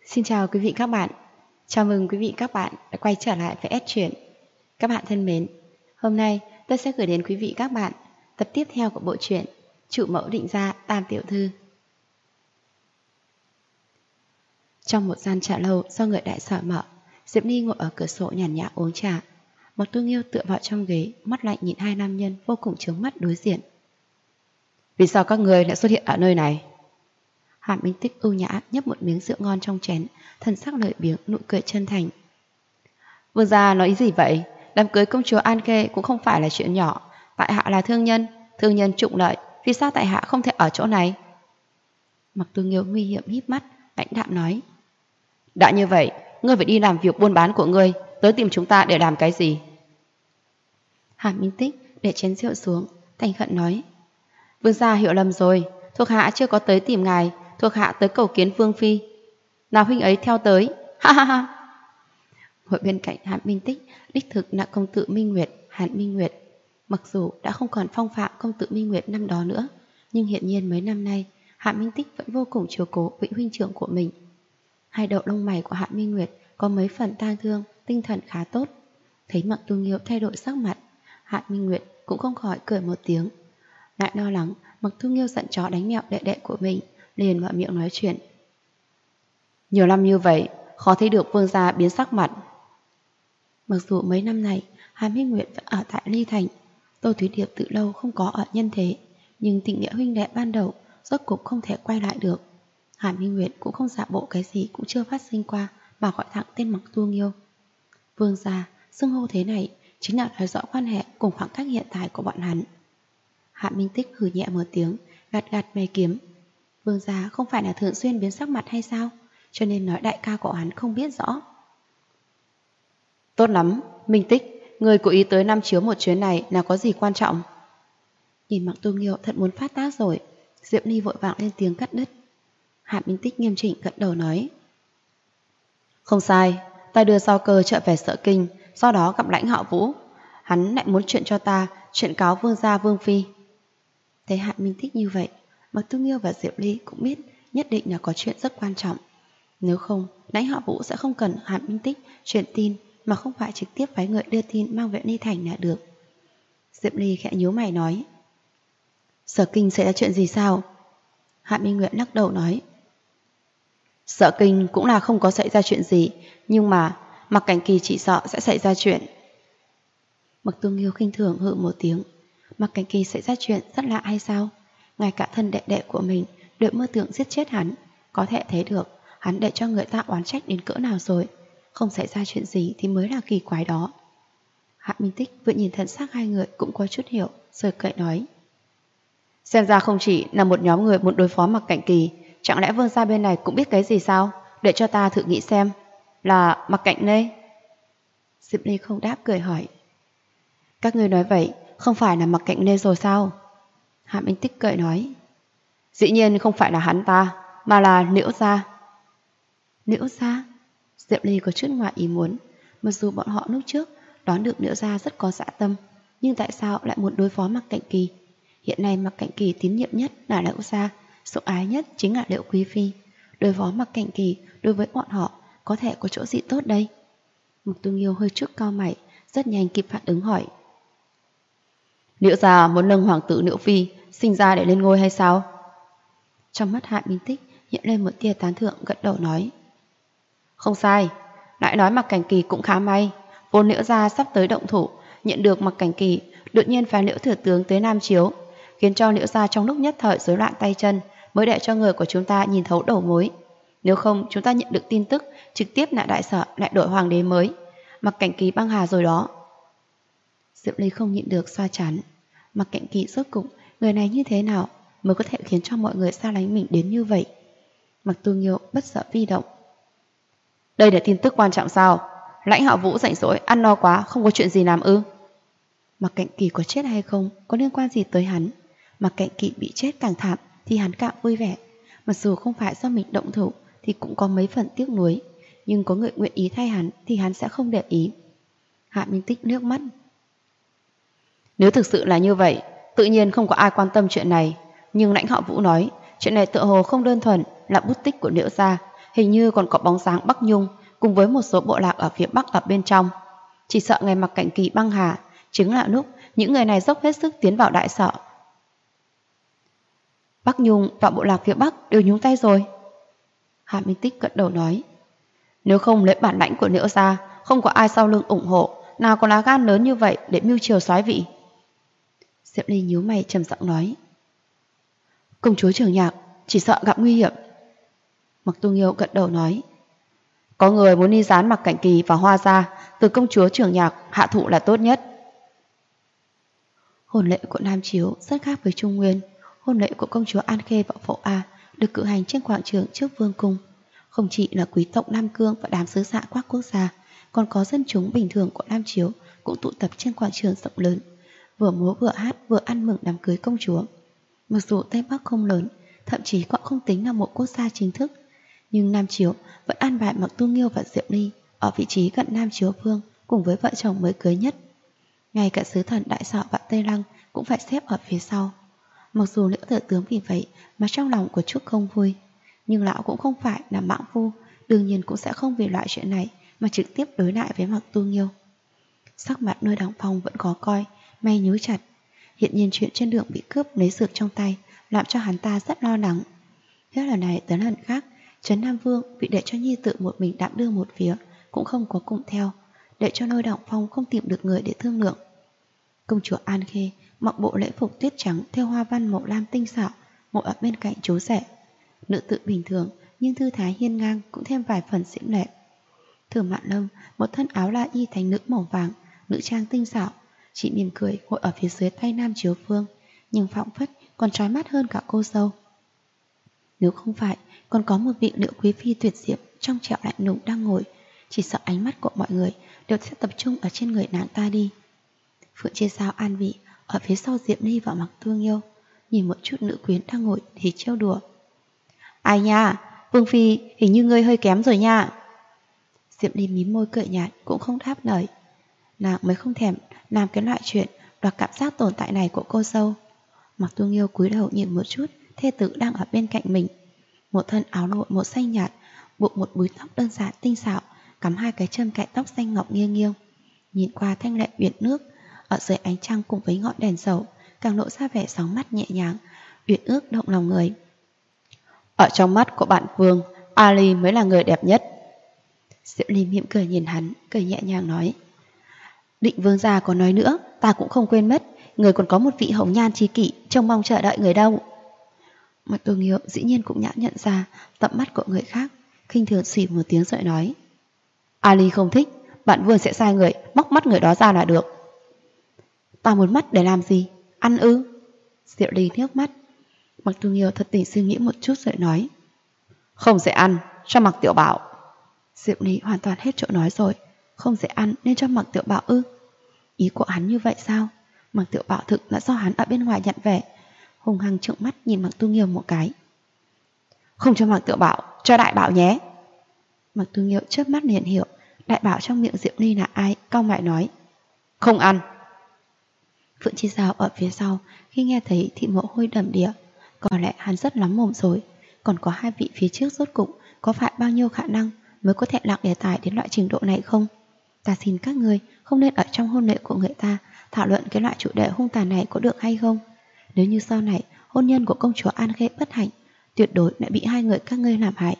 Xin chào quý vị các bạn. Chào mừng quý vị các bạn đã quay trở lại với S Truyện. Các bạn thân mến, hôm nay tôi sẽ gửi đến quý vị các bạn tập tiếp theo của bộ truyện Chủ mẫu định gia Tam tiểu thư. Trong một gian trà lâu do người đại sở mở, Diệp Ly ngồi ở cửa sổ nhàn nhã uống trà. Mộc Tu Nghiêu tựa vào trong ghế, mắt lạnh nhìn hai nam nhân vô cùng chướng mắt đối diện. Vì sao các người lại xuất hiện ở nơi này? Hàn Minh Tích ưu nhã nhấp một miếng rượu ngon trong chén, thần sắc lười biếng, nụ cười chân thành. Vương gia nói ý gì vậy? Đám cưới công chúa An Khê cũng không phải là chuyện nhỏ. Tại hạ là thương nhân trụng lợi, vì sao tại hạ không thể ở chỗ này? Mộc Tu Nghiêu nguy hiểm híp mắt, lãnh đạm nói. Đã như vậy, ngươi phải đi làm việc buôn bán của ngươi, tới tìm chúng ta để làm cái gì? Hàn Minh Tích để chén rượu xuống, thành khẩn nói. Vương gia hiểu lầm rồi, thuộc hạ chưa có tới tìm ngài, thuộc hạ tới cầu kiến Vương phi. Nào huynh ấy theo tới, ha ha ha. Ngồi bên cạnh Hàn Minh Tích đích thực là công tử Minh Nguyệt, Hàn Minh Nguyệt. Mặc dù đã không còn phong phạm công tử Minh Nguyệt năm đó nữa, nhưng hiện nhiên mấy năm nay Hàn Minh Tích vẫn vô cùng chiếu cố vị huynh trưởng của mình. Hai đầu lông mày của Hàn Minh Nguyệt có mấy phần tang thương, tinh thần khá tốt. Thấy Mộc Tu Nghiêu thay đổi sắc mặt, Hàn Minh Nguyệt cũng không khỏi cười một tiếng. Lại lo lắng Mộc Tu Nghiêu giận chó đánh mèo đệ đệ của mình, liền mở miệng nói chuyện. Nhiều năm như vậy, khó thấy được vương gia biến sắc mặt. Mặc dù mấy năm này Hàn Minh Nguyệt vẫn ở tại Ly Thành, Tô Thúy Điệp từ lâu không có ở nhân thế, nhưng tình nghĩa huynh đệ ban đầu rốt cuộc không thể quay lại được. Hàn Minh Nguyệt cũng không giả bộ cái gì cũng chưa phát sinh qua mà gọi thẳng tên Mộc Tu Nghiêu. Vương gia xưng hô thế này chính là nói rõ quan hệ cùng khoảng cách hiện tại của bọn hắn. Hàn Minh Tích hừ nhẹ một tiếng, gạt gạt mày kiếm. Vương gia không phải là thường xuyên biến sắc mặt hay sao? Cho nên nói đại ca của hắn không biết rõ. Tốt lắm, Minh Tích, người cố ý tới Nam Chiếu một chuyến này là có gì quan trọng? Nhìn Mộc Tu Nghiêu thật muốn phát tác rồi, Diệp Ly vội vàng lên tiếng cắt đứt. Hàn Minh Tích nghiêm chỉnh gật đầu nói. Không sai, ta đưa Giao Cơ trở về Sở Kinh, sau đó gặp lãnh họ Vũ. Hắn lại muốn chuyện cho ta, chuyện cáo vương gia Vương phi. Thấy Hàn Minh Tích như vậy, Mộc Tu Nghiêu và Diệp Ly cũng biết nhất định là có chuyện rất quan trọng. Nếu không, lãnh họ Vũ sẽ không cần Hàn Minh Tích truyền tin mà không phải trực tiếp phái người đưa tin mang về Ly Thành là được. Diệp Ly khẽ nhíu mày nói. Sở Kinh xảy ra chuyện gì sao? Hàn Minh Nguyệt lắc đầu nói. Sở Kinh cũng là không có xảy ra chuyện gì, nhưng mà Mạc Cảnh Kỳ chỉ sợ sẽ xảy ra chuyện. Mộc Tu Nghiêu khinh thường hự một tiếng. Mạc Cảnh Kỳ xảy ra chuyện rất lạ hay sao? Ngay cả thân đệ đệ của mình đều mơ tưởng giết chết hắn, có thể thấy được hắn để cho người ta oán trách đến cỡ nào rồi. Không xảy ra chuyện gì thì mới là kỳ quái đó. Hàn Minh Tích vừa nhìn thần sắc hai người cũng có chút hiểu, rồi cậy nói. Xem ra không chỉ là một nhóm người muốn đối phó Mạc Cảnh Kỳ, chẳng lẽ vương gia bên này cũng biết cái gì sao? Để cho ta thử nghĩ xem. Là Mạc Cảnh Lê? Diệp Ly không đáp cười hỏi. Các người nói vậy, không phải là Mạc Cảnh Lê rồi sao? Hàn Minh Tích cười nói. Dĩ nhiên không phải là hắn ta, mà là Liễu gia. Liễu gia? Diệp Ly có chút ngoài ý muốn. Mặc dù bọn họ lúc trước đoán được Liễu gia rất có dã tâm, nhưng tại sao lại muốn đối phó Mạc Cảnh Kỳ? Hiện nay Mạc Cảnh Kỳ tín nhiệm nhất là Liễu gia, sủng ái nhất chính là Liễu Quý phi. Đối phó Mạc Cảnh Kỳ đối với bọn họ có thể có chỗ gì tốt đây? Mộc Tu Nghiêu hơi chút cau mày, rất nhanh kịp phản ứng hỏi. Liễu gia muốn nâng hoàng tử Liễu phi sinh ra để lên ngôi hay sao? Trong mắt Hàn Minh Tích hiện lên một tia tán thưởng, gật đầu nói. Không sai, lại nói Mạc Cảnh Kỳ cũng khá may. Vốn Liễu gia sắp tới động thủ, nhận được Mạc Cảnh Kỳ đột nhiên phái Liễu thừa tướng tới Nam Chiếu, khiến cho Liễu gia trong lúc nhất thời rối loạn tay chân, mới để cho người của chúng ta nhìn thấu đầu mối. Nếu không chúng ta nhận được tin tức trực tiếp là đại sở lại đổi hoàng đế mới, Mạc Cảnh Kỳ băng hà rồi đó. Diệp Ly không nhịn được xoa chán. Mạc Cảnh Kỳ rốt cục người này như thế nào mới có thể khiến cho mọi người xa lánh mình đến như vậy? Mộc Tu Nghiêu bất sợ vi động. Đây là tin tức quan trọng sao? Lãnh họ Vũ rảnh rỗi ăn no quá, không có chuyện gì làm ư? Mạc Cảnh Kỳ có chết hay không có liên quan gì tới hắn? Mạc Cảnh Kỳ bị chết càng thảm thì hắn càng vui vẻ. Mặc dù không phải do mình động thủ thì cũng có mấy phần tiếc nuối, nhưng có người nguyện ý thay hắn thì hắn sẽ không để ý. Hàn Minh Tích nước mắt. Nếu thực sự là như vậy, tự nhiên không có ai quan tâm chuyện này. Nhưng lãnh họ Vũ nói chuyện này tựa hồ không đơn thuần là bút tích của Liễu gia, hình như còn có bóng dáng Bắc Nhung cùng với một số bộ lạc ở phía Bắc ở bên trong. Chỉ sợ ngày Mặc Cảnh Kỳ băng hà, chính là lúc những người này dốc hết sức tiến vào đại sở. Bắc Nhung và bộ lạc phía Bắc đều nhúng tay rồi. Hạ Minh Tích gật đầu nói, nếu không lấy bản lãnh của Liễu gia, không có ai sau lưng ủng hộ, nào có lá gan lớn như vậy để mưu triều soái vị. Diệp Ly nhíu mày trầm giọng nói, công chúa Trường Nhạc chỉ sợ gặp nguy hiểm. Mặc Tu Nghiêu gật đầu nói, có người muốn đi gián Mặc Cảnh Kỳ và Hoa gia, từ công chúa Trường Nhạc hạ thủ là tốt nhất. Hôn lễ của Nam Chiếu rất khác với Trung Nguyên. Hôn lễ của công chúa An Khê và Phổ A được cử hành trên quảng trường trước vương cung. Không chỉ là quý tộc Nam Cương và đám sứ giả các quốc gia, còn có dân chúng bình thường của Nam Chiếu cũng tụ tập trên quảng trường rộng lớn, vừa múa vừa hát vừa ăn mừng đám cưới công chúa. Mặc dù Tây Bắc không lớn, thậm chí còn không tính là một quốc gia chính thức, nhưng Nam Chiếu vẫn an bài Mặc Tu Nghiêu và Diệp Ly ở vị trí gần Nam Chiếu Vương cùng với vợ chồng mới cưới nhất. Ngay cả sứ thần Đại Sọ và Tây Lăng cũng phải xếp ở phía sau. Mặc dù Liễu Thừa Tướng vì vậy mà trong lòng của Trúc không vui, nhưng lão cũng không phải là mãng phu, đương nhiên cũng sẽ không vì loại chuyện này mà trực tiếp đối lại với Mặc Tu Nghiêu. Sắc mặt Lôi Đằng Phong vẫn khó coi, mày nhíu chặt. Hiện nhiên chuyện trên đường bị cướp lấy dược trong tay làm cho hắn ta rất lo lắng. Hết lần này tới lần khác, Trấn Nam Vương bị để cho nhi tự một mình đảm đương một phía cũng không có cùng theo, để cho Lôi Đằng Phong không tìm được người để thương lượng. Công chúa An Khê mặc bộ lễ phục tuyết trắng theo hoa văn màu lam tinh xảo, ngồi ở bên cạnh chú rể. Nữ tự bình thường nhưng thư thái hiên ngang cũng thêm vài phần xinh lệ. Thường Mạn Lâm một thân áo la y thành nữ màu vàng, nữ trang tinh xảo, chỉ mỉm cười ngồi ở phía dưới tay Nam Chiếu Vương, nhưng phảng phất còn trói mắt hơn cả cô dâu. Nếu không phải còn có một vị Liễu quý phi tuyệt diệu trong trẻo lạnh lùng đang ngồi, chỉ sợ ánh mắt của mọi người đều sẽ tập trung ở trên người nàng ta đi. Phượng Chi Sao an vị ở phía sau Diệp Ly và Mặc Tu Nghiêu, nhìn một chút nữ quyến đang ngồi thì trêu đùa. Ai nha, Vương phi hình như ngươi hơi kém rồi nha. Diệp Ly mím môi cười nhạt cũng không đáp lời. Nàng mới không thèm làm cái loại chuyện đoạt cảm giác tồn tại này của cô dâu. Mặc Tu Nghiêu cúi đầu nhìn một chút thê tử đang ở bên cạnh mình, một thân áo lụa màu xanh nhạt, buộc một búi tóc đơn giản tinh xảo, cắm hai cái châm cạnh tóc xanh ngọc nghiêng nghiêng. Nhìn qua thanh lệ uyển nước ở dưới ánh trăng cùng với ngọn đèn dầu, càng lộ ra vẻ sóng mắt nhẹ nhàng, uyển ước động lòng người. Ở trong mắt của bạn Vương, Ali mới là người đẹp nhất. Diệu Ly mỉm cười nhìn hắn, cười nhẹ nhàng nói, Định Vương gia có nói nữa, ta cũng không quên mất, người còn có một vị hồng nhan tri kỷ trông mong chờ đợi người đâu. Mặc Tu Nghiêu dĩ nhiên cũng nhã nhận ra tầm mắt của người khác, khinh thường xỉ một tiếng rồi nói, Ali không thích, bạn Vương sẽ sai người móc mắt người đó ra là được. Ta muốn mắt để làm gì? Ăn ư? Diệu Ly nước mắt. Mặc Tu Nghiêu thật tình suy nghĩ một chút rồi nói, không dễ ăn, cho Mặc Tiểu Bảo. Diệu Ly hoàn toàn hết chỗ nói rồi, không dễ ăn nên cho Mặc Tiểu Bảo ư? Ý của hắn như vậy sao? Mặc Tiểu Bảo thực là do hắn ở bên ngoài nhận về. Hùng hăng trợn mắt nhìn Mặc Tu Nghiêu một cái. Không cho Mặc Tiểu Bảo, cho Đại Bảo nhé. Mặc Tu Nghiêu chớp mắt liền hiểu Đại Bảo trong miệng Diệu Ly là ai, cau mày nói, không ăn. Phượng Chi Giao ở phía sau khi nghe thấy thì mồ hôi đầm đìa. Có lẽ hắn rất lắm mồm rồi, còn có hai vị phía trước rốt cục có phải bao nhiêu khả năng mới có thể lặng đề tài đến loại trình độ này không? Ta xin các người không nên ở trong hôn lễ của người ta thảo luận cái loại chủ đề hung tàn này có được hay không? Nếu như sau này hôn nhân của công chúa An Khê bất hạnh, tuyệt đối lại bị hai người các ngươi làm hại.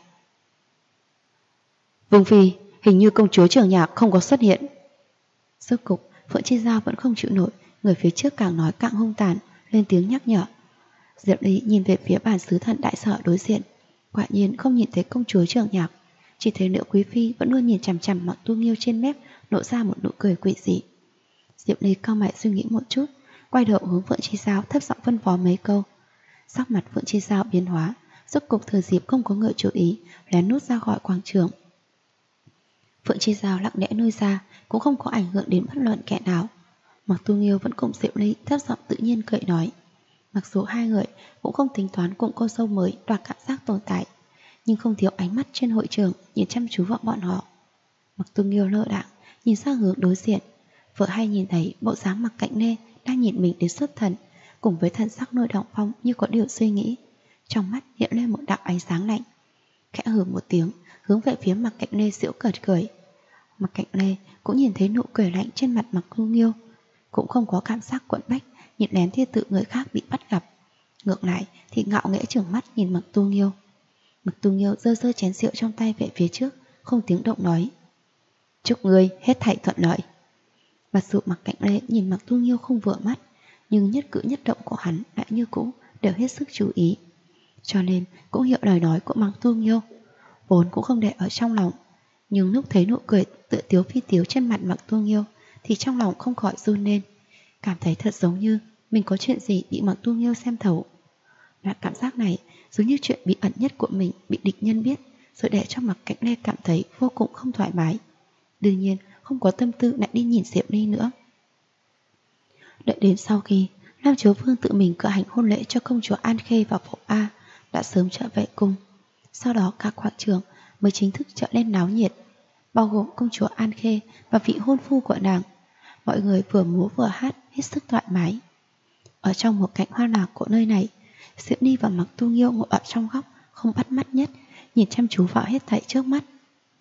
Vương phi, hình như công chúa Trường Nhạc không có xuất hiện. Rốt cục Phượng Chi Giao vẫn không chịu nổi, người phía trước càng nói càng hung tàn, lên tiếng nhắc nhở. Diệp Ly nhìn về phía bàn sứ thần Đại Sở đối diện, quả nhiên không nhìn thấy công chúa Trường Nhạc, chỉ thấy Liễu quý phi vẫn luôn nhìn chằm chằm Mặc Tu Nghiêu trên mép, lộ ra một nụ cười quỷ dị. Diệp Ly cau mày suy nghĩ một chút, quay đầu hướng Phượng Chi Giao thấp giọng phân phó mấy câu. Sắc mặt Phượng Chi Giao biến hóa, rốt cục thừa dịp không có người chú ý, lén nút ra khỏi quảng trường. Phượng Chi Giao lặng lẽ nuôi ra, cũng không có ảnh hưởng đến bất luận kẻ nào. Mặc Tu Nghiêu vẫn cùng Diệu Ly thấp giọng tự nhiên cười nói. Mặc dù hai người cũng không tính toán cùng cô dâu mới đoạt cảm giác tồn tại, nhưng không thiếu ánh mắt trên hội trường nhìn chăm chú vào bọn họ. Mặc Tu Nghiêu lơ đãng nhìn sang hướng đối diện, vợ hay nhìn thấy bộ dáng Mặc Cạnh Nê đang nhìn mình đến xuất thần, cùng với thần sắc Lôi Đằng Phong như có điều suy nghĩ, trong mắt hiện lên một đạo ánh sáng lạnh. khẽ hừ một tiếng, hướng về phía Mạc Cạnh Lê giễu cợt cười. Mạc Cạnh Lê cũng nhìn thấy nụ cười lạnh trên mặt Mạc Tu Nghiêu, cũng không có cảm giác quẫn bách nhìn lén thiên tự người khác bị bắt gặp. Ngược lại thì ngạo nghễ trừng mắt nhìn Mạc Tu Nghiêu. Mạc Tu Nghiêu giơ giơ chén rượu trong tay về phía trước, không tiếng động nói: chúc ngươi hết thảy thuận lợi. Mặc dù Mạc Cạnh Lê nhìn Mạc Tu Nghiêu không vừa mắt, nhưng nhất cử nhất động của hắn lại như cũ đều hết sức chú ý, cho nên cũng hiểu lời nói của Mạc Tu Nghiêu, vốn cũng không để ở trong lòng. Nhưng lúc thấy nụ cười tựa tiếu phi tiếu trên mặt Mạc Tu Nghiêu thì trong lòng không khỏi run lên, cảm thấy thật giống như mình có chuyện gì bị Mạc Tu Nghiêu xem thấu. Loại cảm giác này giống như chuyện bí ẩn nhất của mình bị địch nhân biết, rồi để cho Mạc Cạnh Lê cảm thấy vô cùng không thoải mái. Đương nhiên không có tâm tư lại đi nhìn Diệu Ly nữa. Đợi đến sau khi Lam Chiếu Vương tự mình cử hành hôn lễ cho công chúa An Khê và Phổ A đã sớm trở về cung. Sau đó cả quảng trường mới chính thức trở lên náo nhiệt, bao gồm công chúa An Khê và vị hôn phu của nàng. Mọi người vừa múa vừa hát hết sức thoải mái. Ở trong một cạnh hoa lạc của nơi này, Diệu Ly và Mạc Tu Nghiêu ngồi ở trong góc không bắt mắt nhất, nhìn chăm chú vào hết thảy trước mắt.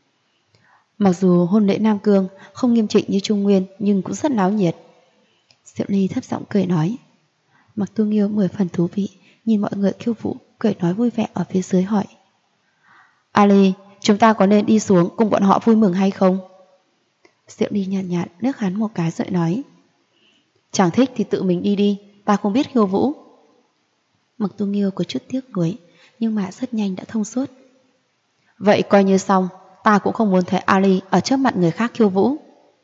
Mặc dù hôn lễ Nam Cương không nghiêm chỉnh như Trung Nguyên nhưng cũng rất náo nhiệt. Diệu Ly thấp giọng cười nói. Mạc Tu Nghiêu 10 phần thú vị, nhìn mọi người khiêu vũ, cười nói vui vẻ ở phía dưới hỏi: Ali, chúng ta có nên đi xuống cùng bọn họ vui mừng hay không? Diệu Ly nhàn nhạt liếc hắn một cái rồi nói: chẳng thích thì tự mình đi đi, ta không biết khiêu vũ. Mạc Tu Nghiêu có chút tiếc nuối, nhưng mà rất nhanh đã thông suốt. Vậy coi như xong, ta cũng không muốn thấy Ali ở trước mặt người khác khiêu vũ.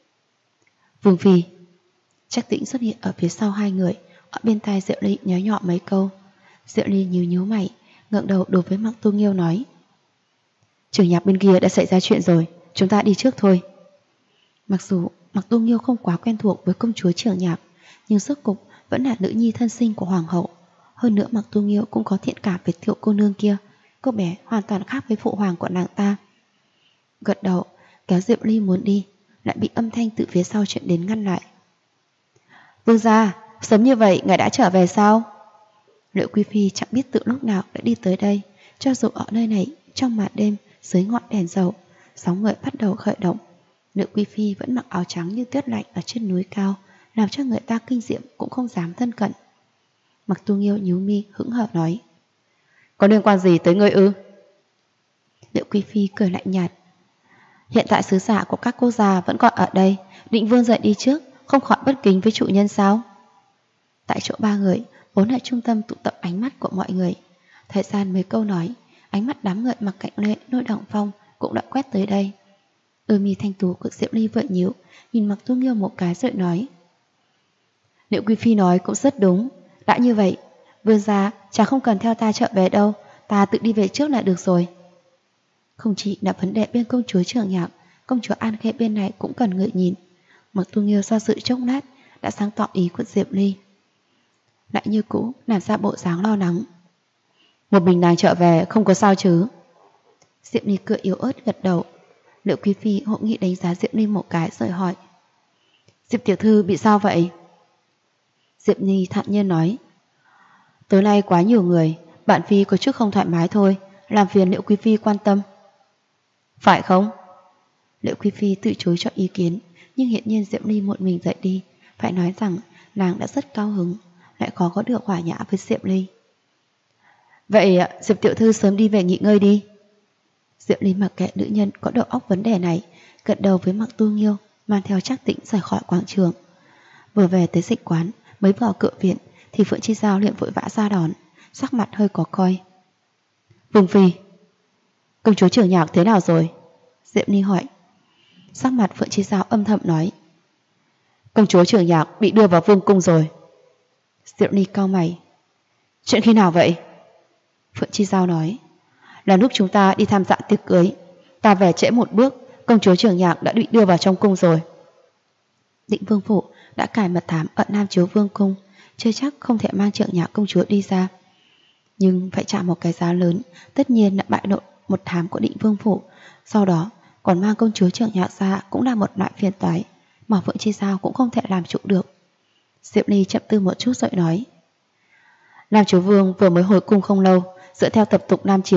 Vương Phi. Trác Tĩnh xuất hiện ở phía sau hai người, ở bên tai Diệu Ly nhớ nhọ mấy câu. Diệu Ly nhíu nhíu mày, ngẩng đầu đối với Mạc Tu Nghiêu nói: trường nhạc bên kia đã xảy ra chuyện rồi, chúng ta đi trước thôi. Mặc dù Mạc Tu Nghiêu không quá quen thuộc với công chúa Trường Nhạc, nhưng rốt cục vẫn là nữ nhi thân sinh của hoàng hậu. Hơn nữa Mạc Tu Nghiêu cũng có thiện cảm với Tiểu cô nương kia, cô bé hoàn toàn khác với phụ hoàng của nàng ta. Gật đầu kéo Diệu Ly muốn đi, lại bị âm thanh từ phía sau truyền đến ngăn lại. Vương gia, sớm như vậy ngài đã trở về sao? Liệu Quý Phi chẳng biết từ lúc nào đã đi tới đây. Cho dù ở nơi này trong màn đêm dưới ngọn đèn dầu, sóng người bắt đầu khởi động, Liệu Quý Phi vẫn mặc áo trắng như tuyết lạnh ở trên núi cao, làm cho người ta kinh diệm cũng không dám thân cận. Mạc Tu Nghiêu nhíu mi hững hờ nói: có liên quan gì tới ngươi ư? Liệu Quý Phi cười lạnh nhạt: hiện tại sứ giả của các quốc gia vẫn còn ở đây, định vương dậy đi trước, không khỏi bất kính với chủ nhân sao? Tại chỗ ba người vốn là trung tâm tụ tập ánh mắt của mọi người. Thời gian mấy câu nói, ánh mắt đám người Mạc Cạnh Lê, Lôi Đằng Phong cũng đã quét tới đây. Đôi mi thanh tú của Diệu Ly vợ nhíu, nhìn Mạc Tu Nghiêu một cái rồi nói: Liệu Quý Phi nói cũng rất đúng. Đã như vậy, vương gia chả không cần theo ta trở về đâu, ta tự đi về trước là được rồi. Không chỉ là vấn đề bên công chúa Trường Nhạc, công chúa An Khê bên này cũng cần người nhìn. Mạc Tu Nghiêu do dự chốc lát đã sáng tỏ ý của Diệu Ly, lại như cũ làm ra bộ dáng lo lắng. Một mình nàng trở về không có sao chứ? Diệu Ly cười yếu ớt gật đầu. Liệu Quý Phi hộ nghị đánh giá Diệu Ly một cái rồi hỏi: Diệp tiểu thư bị sao vậy? Diệp Ly thản nhiên nói: tối nay quá nhiều người, bạn Phi có chút không thoải mái thôi, làm phiền Liệu Quý Phi quan tâm. Phải không? Liệu Quý Phi từ chối cho ý kiến, nhưng hiện nhiên Diệu Ly một mình dậy đi, phải nói rằng nàng đã rất cao hứng, lại khó có được hòa nhã với Diệp Ly. Vậy Diệp tiểu thư sớm đi về nghỉ ngơi đi. Diệu Ly mặc kệ nữ nhân có đầu óc vấn đề này, gật đầu với Mạc Tu Nghiêu, mang theo Trác Tĩnh rời khỏi quảng trường. Vừa về tới dịch quán, mới vào cửa viện thì Phượng Chi Giao liền vội vã ra đón, sắc mặt hơi có coi. Vương Phi, công chúa Trường Nhạc thế nào rồi? Diệu Ly hỏi. Sắc mặt Phượng Chi Giao âm thầm nói: công chúa Trường Nhạc bị đưa vào vương cung rồi. Diệu Ly cau mày: chuyện khi nào vậy? Phượng Chi Giao nói: là lúc chúng ta đi tham gia tiệc cưới, ta về trễ một bước, công chúa Trường Nhạc đã bị đưa vào trong cung rồi. Định Vương phủ đã cài mật thám ở Nam Chiếu Vương cung, chưa chắc không thể mang Trường Nhạc công chúa đi ra, nhưng phải trả một cái giá lớn, tất nhiên là bại lộ một thám của Định Vương phủ. Sau đó còn mang công chúa Trường Nhạc ra cũng là một loại phiền toái mà Phượng Chi Giao cũng không thể làm chủ được. Diệu Ly chậm tư một chút rồi nói: Nam Chiếu Vương vừa mới hồi cung không lâu, dựa theo tập tục Nam Chiếu,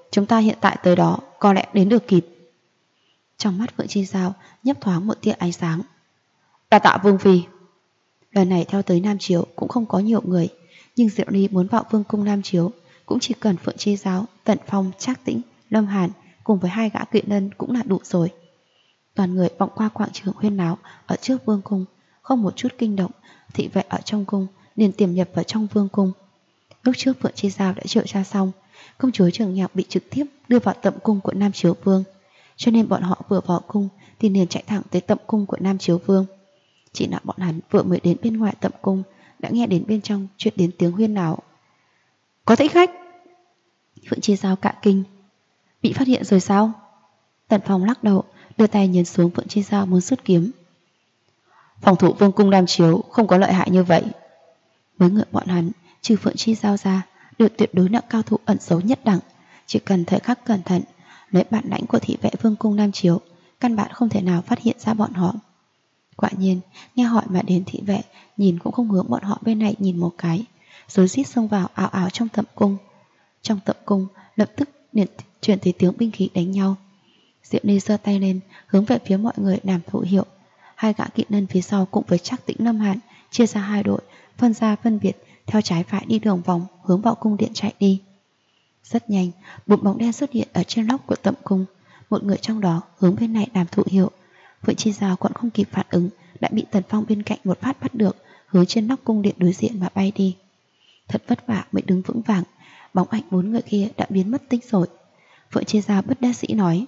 chúng ta hiện tại tới đó có lẽ đến được kịp. Trong mắt Phượng Chi Giao nhấp thoáng một tia ánh sáng. Đa tạ Vương Phi. Lần này theo tới Nam Chiếu cũng không có nhiều người, nhưng Diệu Ly muốn vào Vương cung Nam Chiếu cũng chỉ cần Phượng Chi Giao, Tần Phong, Trác Tĩnh, Lâm Hàn cùng với 2 gã kỵ lân cũng là đủ rồi. Toàn người vọng qua quảng trường huyên náo ở trước Vương cung, không một chút kinh động. Thị vệ ở trong cung liền tiềm nhập vào trong Vương cung. Lúc trước Phượng Chi Giao đã triệu tra xong, công chúa Trường Nhạc bị trực tiếp đưa vào tẩm cung của Nam Chiếu Vương, cho nên bọn họ vừa vào cung thì liền chạy thẳng tới tẩm cung của Nam Chiếu Vương. Chỉ là bọn hắn vừa mới đến bên ngoài tẩm cung đã nghe đến bên trong chuyện đến tiếng huyên náo. Có thích khách. Phượng Chi Giao cả kinh. Bị phát hiện rồi sao? Tần Phong lắc đầu, đưa tay nhấn xuống Phượng Chi Giao muốn rút kiếm. Phòng thủ Vương cung Nam Chiếu không có lợi hại như vậy. Mấy người bọn hắn trừ Phượng Chi Giao ra đều tuyệt đối là cao thủ ẩn giấu nhất đẳng, chỉ cần thời khắc cẩn thận, lấy bản lãnh của thị vệ Vương cung Nam Chiếu, căn bản không thể nào phát hiện ra bọn họ. Quả nhiên, nghe hỏi mà đến thị vệ nhìn cũng không hướng bọn họ bên này nhìn một cái, rối rít xông vào ào ào trong tẩm cung. Trong tẩm cung lập tức liền chuyển tới tiếng binh khí đánh nhau. Diệu Ly giơ tay lên hướng về phía mọi người làm thủ hiệu. 2 gã kỵ lân phía sau cùng với Trác Tĩnh, Lâm Hàn chia ra 2 đội, phân ra phân biệt theo trái phải đi đường vòng hướng vào cung điện chạy đi. Rất nhanh, một bóng đen xuất hiện ở trên lóc của tẩm cung. Một người trong đó hướng bên này làm thủ hiệu. Phượng Chi Giao còn không kịp phản ứng đã bị Tần Phong bên cạnh một phát bắt được, hướng trên nóc cung điện đối diện mà bay đi. Thật vất vả mới đứng vững vàng, bóng ảnh 4 người kia đã biến mất tích rồi. Phượng Chi Giao bất đắc dĩ nói: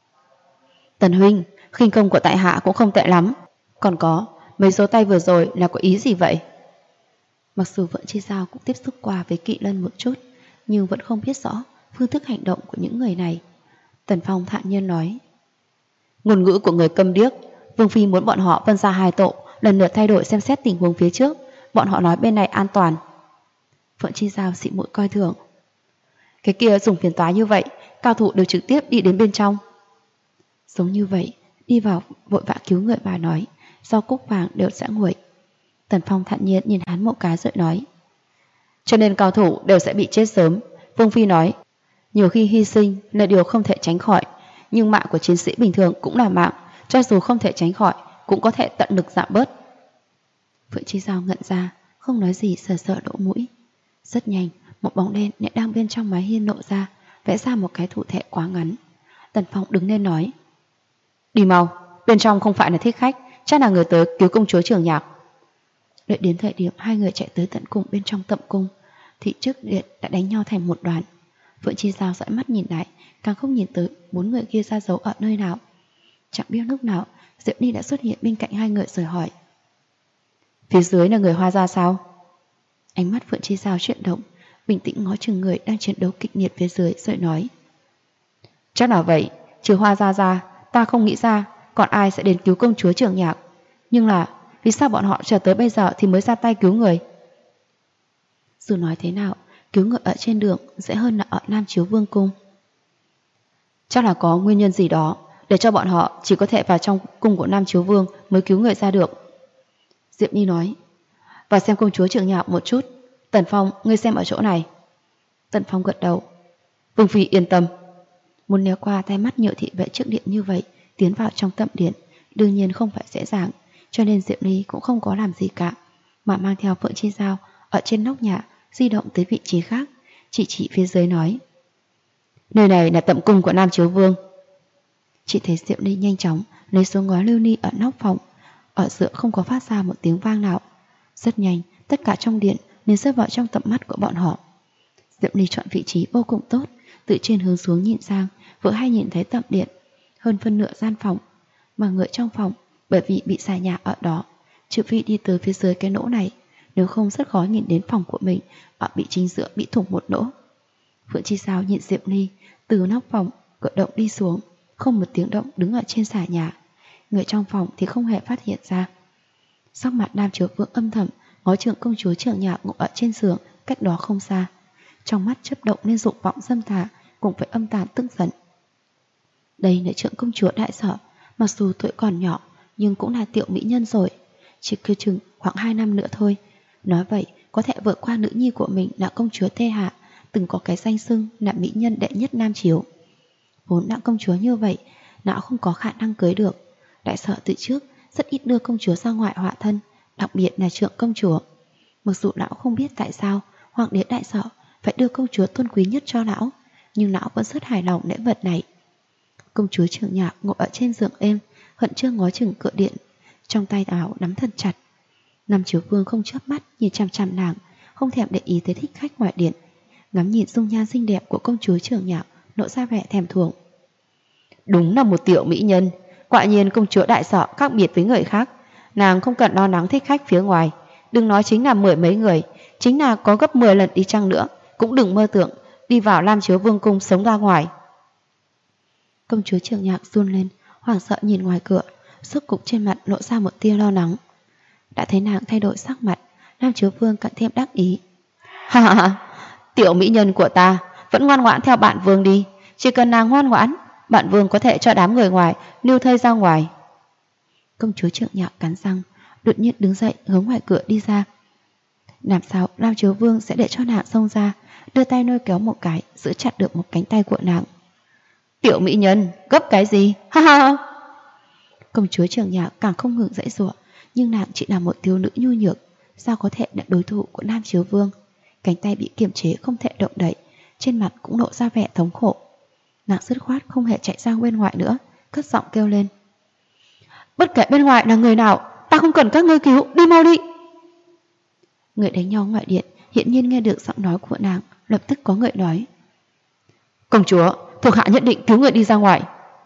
Tần huynh, khinh công của tại hạ cũng không tệ lắm. Còn có, mấy dấu tay vừa rồi là có ý gì vậy? Mặc dù Phượng Chi Giao cũng tiếp xúc qua với kỵ lân một chút, nhưng vẫn không biết rõ phương thức hành động của những người này. Tần Phong thản nhiên nói: Ngôn ngữ của người câm điếc. Vương Phi muốn bọn họ phân ra 2 tổ, lần lượt thay đổi xem xét tình huống phía trước. Bọn họ nói bên này an toàn. Phượng Chi Giao xị mũi coi thường: Cái kia dùng phiền toái như vậy, cao thủ đều trực tiếp đi đến bên trong. Giống như vậy, đi vào vội vã cứu người bà nói, rau cúc vàng đều sẽ nguội. Tần Phong thản nhiên nhìn hắn một cái rồi nói: Cho nên cao thủ đều sẽ bị chết sớm. Vương Phi nói, nhiều khi hy sinh là điều không thể tránh khỏi, nhưng mạng của chiến sĩ bình thường cũng là mạng, cho dù không thể tránh khỏi cũng có thể tận lực giảm bớt. Phượng Chi Giao ngẩn ra, không nói gì, sờ sờ lỗ mũi. Rất nhanh, một bóng đen lại đang bên trong mái hiên lộ ra, vẽ ra một cái thủ thể quá ngắn. Tần Phong đứng lên nói: Đi mau, bên trong không phải là thích khách, chắc là người tới cứu công chúa Trường Nhạc. Đợi đến thời điểm 2 người chạy tới tận cùng bên trong tẩm cung, thì trước điện đã đánh nhau thành một đoàn. Phượng Chi Giao dõi mắt nhìn lại, càng không nhìn tới 4 người kia ra giấu ở nơi nào. Chẳng biết lúc nào Diệu Ly đã xuất hiện bên cạnh 2 người rồi hỏi: Phía dưới là người Hoa gia sao? Ánh mắt Phượng Chi Giao chuyển động, bình tĩnh ngó chừng người đang chiến đấu kịch liệt phía dưới rồi nói: Chắc là vậy, trừ Hoa gia ra, ta không nghĩ ra còn ai sẽ đến cứu công chúa Trường Nhạc. Nhưng là vì sao bọn họ chờ tới bây giờ thì mới ra tay cứu người? Dù nói thế nào, cứu người ở trên đường dễ hơn là ở Nam Chiếu Vương cung. Chắc là có nguyên nhân gì đó để cho bọn họ chỉ có thể vào trong cung của Nam Chiếu Vương mới cứu người ra được. Diệp Nhi nói: Và xem công chúa Trường Nhạc một chút. Tần Phong, ngươi xem ở chỗ này. Tần Phong gật đầu: Vương Phi yên tâm. Muốn né qua tay mắt nhiều thị vệ trước điện như vậy tiến vào trong tẩm điện đương nhiên không phải dễ dàng, cho nên Diệp Ly cũng không có làm gì cả, mà mang theo Phượng Chi Giao ở trên nóc nhà di động tới vị trí khác, chỉ phía dưới nói: Nơi này là tẩm cung của Nam Chiếu Vương. Chỉ thấy Diệp Ly nhanh chóng lấy số ngói lưu ly ở nóc phòng, ở giữa không có phát ra một tiếng vang nào. Rất nhanh, tất cả trong điện nên rơi vào trong tầm mắt của bọn họ. Diệp Ly chọn vị trí vô cùng tốt, từ trên hướng xuống nhìn sang, vừa hay nhìn thấy tầm điện hơn phân nửa gian phòng, mà người trong phòng bởi vì bị xà nhà ở đó, trừ phi đi tới phía dưới cái lỗ này, nếu không rất khó nhìn đến phòng của mình ở bị chính giữa bị thủng một lỗ. Phượng Chi Giao nhìn Diệp Ly từ nóc phòng cựa động đi xuống, không một tiếng động đứng ở trên xà nhà. Người trong phòng thì không hề phát hiện ra. Sắc mặt Nam Chiếu Vương âm thầm ngó trưởng công chúa Trường Nhạc ngủ ở trên giường cách đó không xa, trong mắt chớp động lên dục vọng dâm tà cùng với âm tàn tức giận. Đây là trưởng công chúa đại sở, mặc dù tuổi còn nhỏ nhưng cũng là tiểu mỹ nhân rồi, chỉ cứ chừng khoảng 2 năm nữa thôi. Nói vậy có thể vượt qua nữ nhi của mình là công chúa Tê Hạ, từng có cái danh xưng là mỹ nhân đệ nhất Nam Chiếu. Vốn đã công chúa như vậy, lão không có khả năng cưới được. Đại Sở từ trước rất ít đưa công chúa ra ngoại họa thân, đặc biệt là trượng công chúa. Mặc dù lão không biết tại sao hoàng đế Đại Sở phải đưa công chúa tôn quý nhất cho lão, nhưng lão vẫn rất hài lòng lễ vật này. Công chúa Trường Nhạc ngồi ở trên giường êm, hận chưa ngó chừng cửa điện, trong tay áo nắm thật chặt. Nam Chiếu Vương không chớp mắt nhìn chằm chằm nàng, không thèm để ý tới thích khách ngoài điện, ngắm nhìn dung nhan xinh đẹp của công chúa Trường Nhạc, lộ ra vẻ thèm thuồng. Đúng là một tiểu mỹ nhân, quả nhiên công chúa Đại Sở khác biệt với người khác. Nàng không cần lo lắng thích khách phía ngoài, đừng nói chính là 10 mấy người, chính là có gấp 10 lần đi chăng nữa, cũng đừng mơ tưởng đi vào Nam Chiếu Vương cung sống ra ngoài. Công chúa Trường Nhạc run lên, hoảng sợ nhìn ngoài cửa, sức cục trên mặt lộ ra một tia lo lắng. Đã thấy nàng thay đổi sắc mặt, Nam Chiếu Vương càng thêm đắc ý. Ha ha, tiểu mỹ nhân của ta vẫn ngoan ngoãn theo bạn Vương đi, chỉ cần nàng ngoan ngoãn, bạn Vương có thể cho đám người ngoài lưu thơi ra ngoài. Công chúa Trường Nhạc cắn răng, đột nhiên đứng dậy hướng ngoài cửa đi ra. Làm sao Nam Chiếu Vương sẽ để cho nàng xông ra, đưa tay lôi kéo một cái, giữ chặt được một cánh tay của nàng. Tiểu mỹ nhân, gấp cái gì? Ha ha. Công chúa Trường Nhạc càng không ngừng giãy giụa, nhưng nàng chỉ là một thiếu nữ nhu nhược, sao có thể là đối thủ của Nam Chiếu Vương. Cánh tay bị kiềm chế không thể động đậy, trên mặt cũng lộ ra vẻ thống khổ. Nàng dứt khoát không hề chạy ra bên ngoài nữa, cất giọng kêu lên. Bất kể bên ngoài là người nào, ta không cần các ngươi cứu, đi mau đi. Người đánh nhau ngoại điện hiển nhiên nghe được giọng nói của nàng, lập tức có người nói. Công chúa, thuộc hạ nhất định cứu người đi ra ngoài.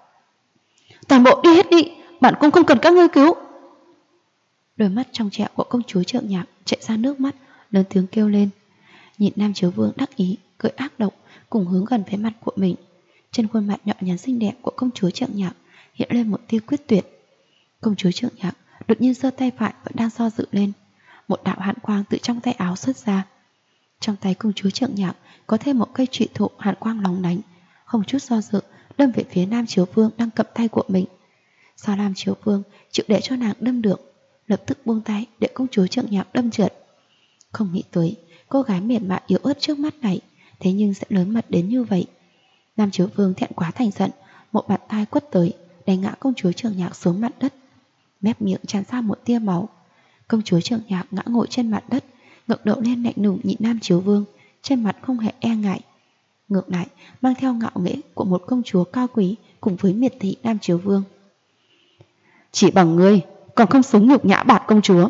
Toàn bộ đi hết đi, bản cung không cần các ngươi cứu. Đôi mắt trong trẻo của công chúa Trượng Nhạc chạy ra nước mắt, lớn tiếng kêu lên. Nhìn Nam Chiếu Vương đắc ý, cười ác độc, cùng hướng gần với mặt của mình. Trên khuôn mặt nhỏ nhắn xinh đẹp của công chúa Trượng Nhạc hiện lên một tia quyết tuyệt. Công chúa Trượng Nhạc đột nhiên giơ tay phải vẫn đang do dự lên, một đạo hàn quang từ trong tay áo xuất ra. Trong tay công chúa Trượng Nhạc có thêm một cây trụy thủ hàn quang lóng lánh, không chút do dự đâm về phía Nam Chiếu Vương đang cầm tay của mình. Sao Nam Chiếu Vương chịu để cho nàng đâm được, lập tức buông tay để công chúa Trượng Nhạc đâm trượt. Không nghĩ tới cô gái mềm mại yếu ớt trước mắt này thế nhưng sẽ lớn mật đến như vậy. Nam Chiếu Vương thẹn quá thành giận, một bàn tay quất tới đánh ngã công chúa Trượng Nhạc xuống mặt đất, mép miệng tràn ra một tia máu. Công chúa Trượng Nhạc ngã ngồi trên mặt đất, ngẩng đầu lên lạnh lùng nhìn Nam Chiếu Vương, trên mặt không hề e ngại, ngược lại mang theo ngạo nghễ của một công chúa cao quý cùng với miệt thị Nam Chiếu Vương. Chỉ bằng ngươi còn không xứng nhục nhã bạt công chúa.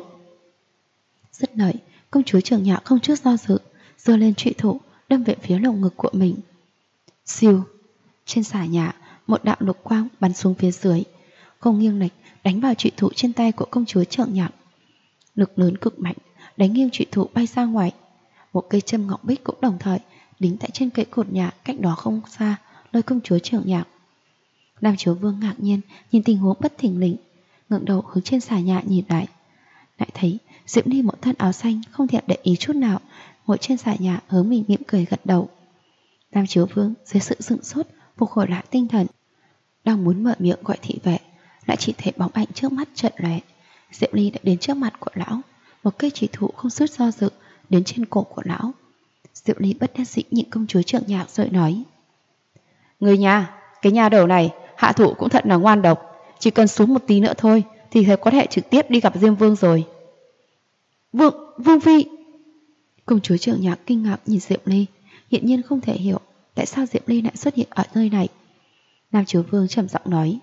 Dứt lời, công chúa Trường Nhạc không chút do dự giơ lên trụy thủ đâm về phía lồng ngực của mình. Siêu, trên xà nhà một đạo lục quang bắn xuống phía dưới, không nghiêng lệch đánh vào trụy thủ trên tay của công chúa Trường Nhạc. Lực lớn cực mạnh đánh nghiêng trụy thủ bay ra ngoài. Một cây châm ngọc bích cũng đồng thời đính tại trên cây cột nhà cách đó không xa nơi công chúa Trường Nhạc. Nam Chiếu Vương ngạc nhiên nhìn tình huống bất thình lình, ngẩng đầu hướng trên xà nhà nhìn lại thấy Diễm Ly một thân áo xanh không thèm để ý chút nào ngồi trên xà nhà hướng mình mỉm cười gật đầu. Nam Chiếu Vương dưới sự sửng sốt phục hồi lại tinh thần, đang muốn mở miệng gọi thị vệ, lại chỉ thấy bóng ảnh trước mắt chợt lóe. Diễm Ly đã đến trước mặt của lão, một cây chủy thủ không chút do dự đến trên cổ của lão. Diễm Ly bất đắc dĩ nhìn công chúa Trượng Nhạc rồi nói. Người nhà, cái nhà đầu này hạ thủ cũng thật là ngoan độc, chỉ cần xuống một tí nữa thôi thì thầy có thể trực tiếp đi gặp Diêm Vương rồi. Vương Phi. Công chúa Trượng Nhạc kinh ngạc nhìn Diệm Ly, hiển nhiên không thể hiểu tại sao Diệm Ly lại xuất hiện ở nơi này. Nam Chiếu Vương trầm giọng nói.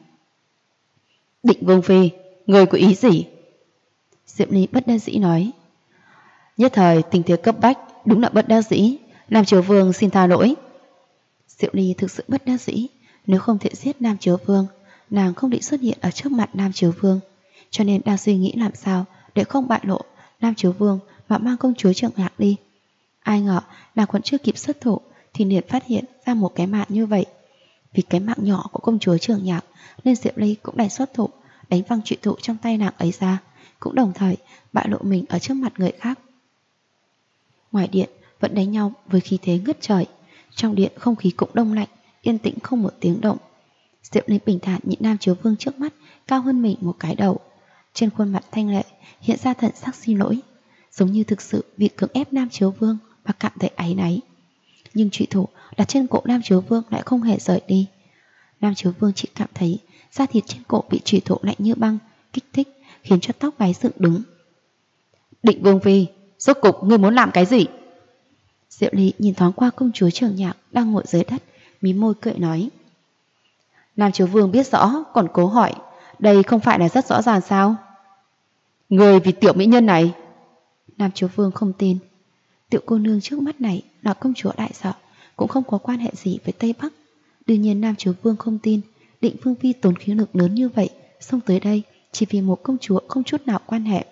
Định Vương Phi, người có ý gì? Diệm Ly bất đắc dĩ nói. Nhất thời tình thế cấp bách, đúng là bất đắc dĩ, Nam Chiếu Vương xin tha lỗi. Diệm Ly thực sự bất đắc dĩ, nếu không thể giết Nam Chiếu Vương, nàng không định xuất hiện ở trước mặt Nam Chiếu Vương, cho nên đang suy nghĩ làm sao để không bại lộ Nam Chiếu Vương mà mang công chúa Trượng Nhạc đi. Ai ngờ nàng còn chưa kịp xuất thủ thì liền phát hiện ra một cái mạng như vậy. Vì cái mạng nhỏ của công chúa Trượng Nhạc nên Diệm Ly cũng đành xuất thủ đánh văng trụy thủ trong tay nàng ấy ra, cũng đồng thời bại lộ mình ở trước mặt người khác. Ngoài điện vẫn đánh nhau với khí thế ngất trời, trong điện không khí cũng đông lạnh, yên tĩnh không một tiếng động. Diệm Ly bình thản nhìn Nam Chiếu Vương trước mắt cao hơn mình một cái đầu, trên khuôn mặt thanh lệ hiện ra thần sắc xin lỗi, giống như thực sự vì cưỡng ép Nam Chiếu Vương và cảm thấy áy náy. nhưng trụy thủ đặt trên cổ Nam Chiếu Vương lại không hề rời đi. Nam Chiếu Vương chỉ cảm thấy da thịt trên cổ bị trụy thủ lạnh như băng kích thích, khiến cho tóc gáy dựng đứng. Định Vương phi, rốt cục ngươi muốn làm cái gì? Diệu Ly nhìn thoáng qua công chúa Trường Nhạc đang ngồi dưới đất, mím môi cười nói. Nam Chiếu Vương biết rõ còn cố hỏi, đây không phải là rất rõ ràng sao? Người vì tiểu mỹ nhân này. Nam Chiếu Vương không tin. Tiểu cô nương trước mắt này là công chúa đại sở, cũng không có quan hệ gì với Tây Bắc. Đương nhiên Nam Chiếu Vương không tin Định Vương phi tốn khí lực lớn như vậy xông tới đây chỉ vì một công chúa không chút nào quan hệ.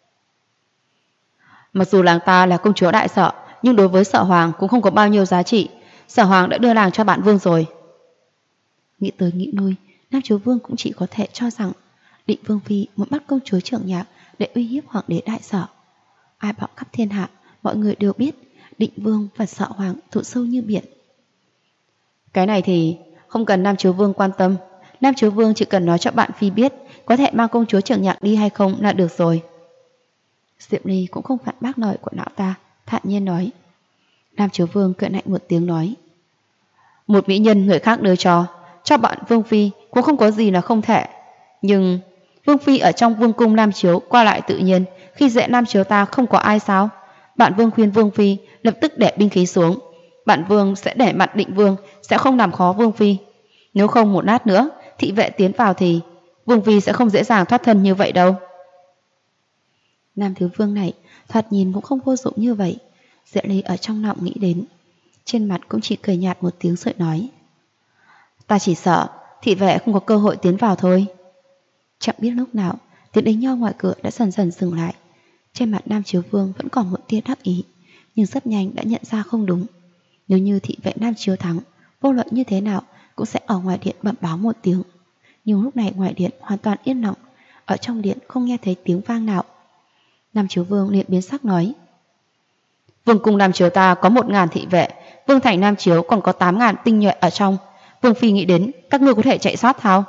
Mặc dù làng ta là công chúa đại sở, nhưng đối với Sở Hoàng cũng không có bao nhiêu giá trị. Sở Hoàng đã đưa làng cho bạn Vương rồi. Nghĩ tới nghĩ lui, Nam Chiếu Vương cũng chỉ có thể cho rằng Định Vương phi muốn bắt công chúa Trường Nhạc để uy hiếp hoàng đế đại sở. Ai bảo khắp thiên hạ mọi người đều biết Định Vương và Sở Hoàng thụ sâu như biển. Cái này thì không cần Nam Chiếu Vương quan tâm. Nam Chiếu Vương chỉ cần nói cho bạn phi biết có thể mang công chúa Trường Nhạc đi hay không là được rồi. Diệm Ly cũng không phản bác lời của lão ta, thản nhiên nói. Nam Chiếu Vương cười lạnh một tiếng nói. Một mỹ nhân người khác đưa cho bạn Vương phi cũng không có gì là không thể. Nhưng Vương phi ở trong vương cung Nam Chiếu qua lại tự nhiên, khi dễ Nam Chiếu ta không có ai sao? Bạn Vương khuyên Vương phi lập tức để binh khí xuống. Bạn Vương sẽ để mặt Định Vương, sẽ không làm khó Vương phi. Nếu không một lát nữa thị vệ tiến vào thì Vương phi sẽ không dễ dàng thoát thân như vậy đâu. Nam Thiếu Vương này thoạt nhìn cũng không vô dụng như vậy. Diệu Ly ở trong lòng nghĩ đến, trên mặt cũng chỉ cười nhạt một tiếng rồi nói. Ta chỉ sợ thị vệ không có cơ hội tiến vào thôi. Chẳng biết lúc nào tiếng đánh nhau ngoài cửa đã dần dần dừng lại. Trên mặt Nam Chiếu Vương vẫn còn một tia đắc ý, nhưng rất nhanh đã nhận ra không đúng. Nếu như thị vệ Nam Chiếu thắng, vô luận như thế nào cũng sẽ ở ngoài điện bẩm báo một tiếng. Nhưng lúc này ngoài điện hoàn toàn yên lặng, ở trong điện không nghe thấy tiếng vang nào. Nam Chiếu Vương liền biến sắc nói. Vương cung Nam Chiếu ta có 1000 thị vệ, Vương thành Nam Chiếu còn có 8000 tinh nhuệ ở trong. Vương phi nghĩ đến các ngươi có thể chạy thoát sao?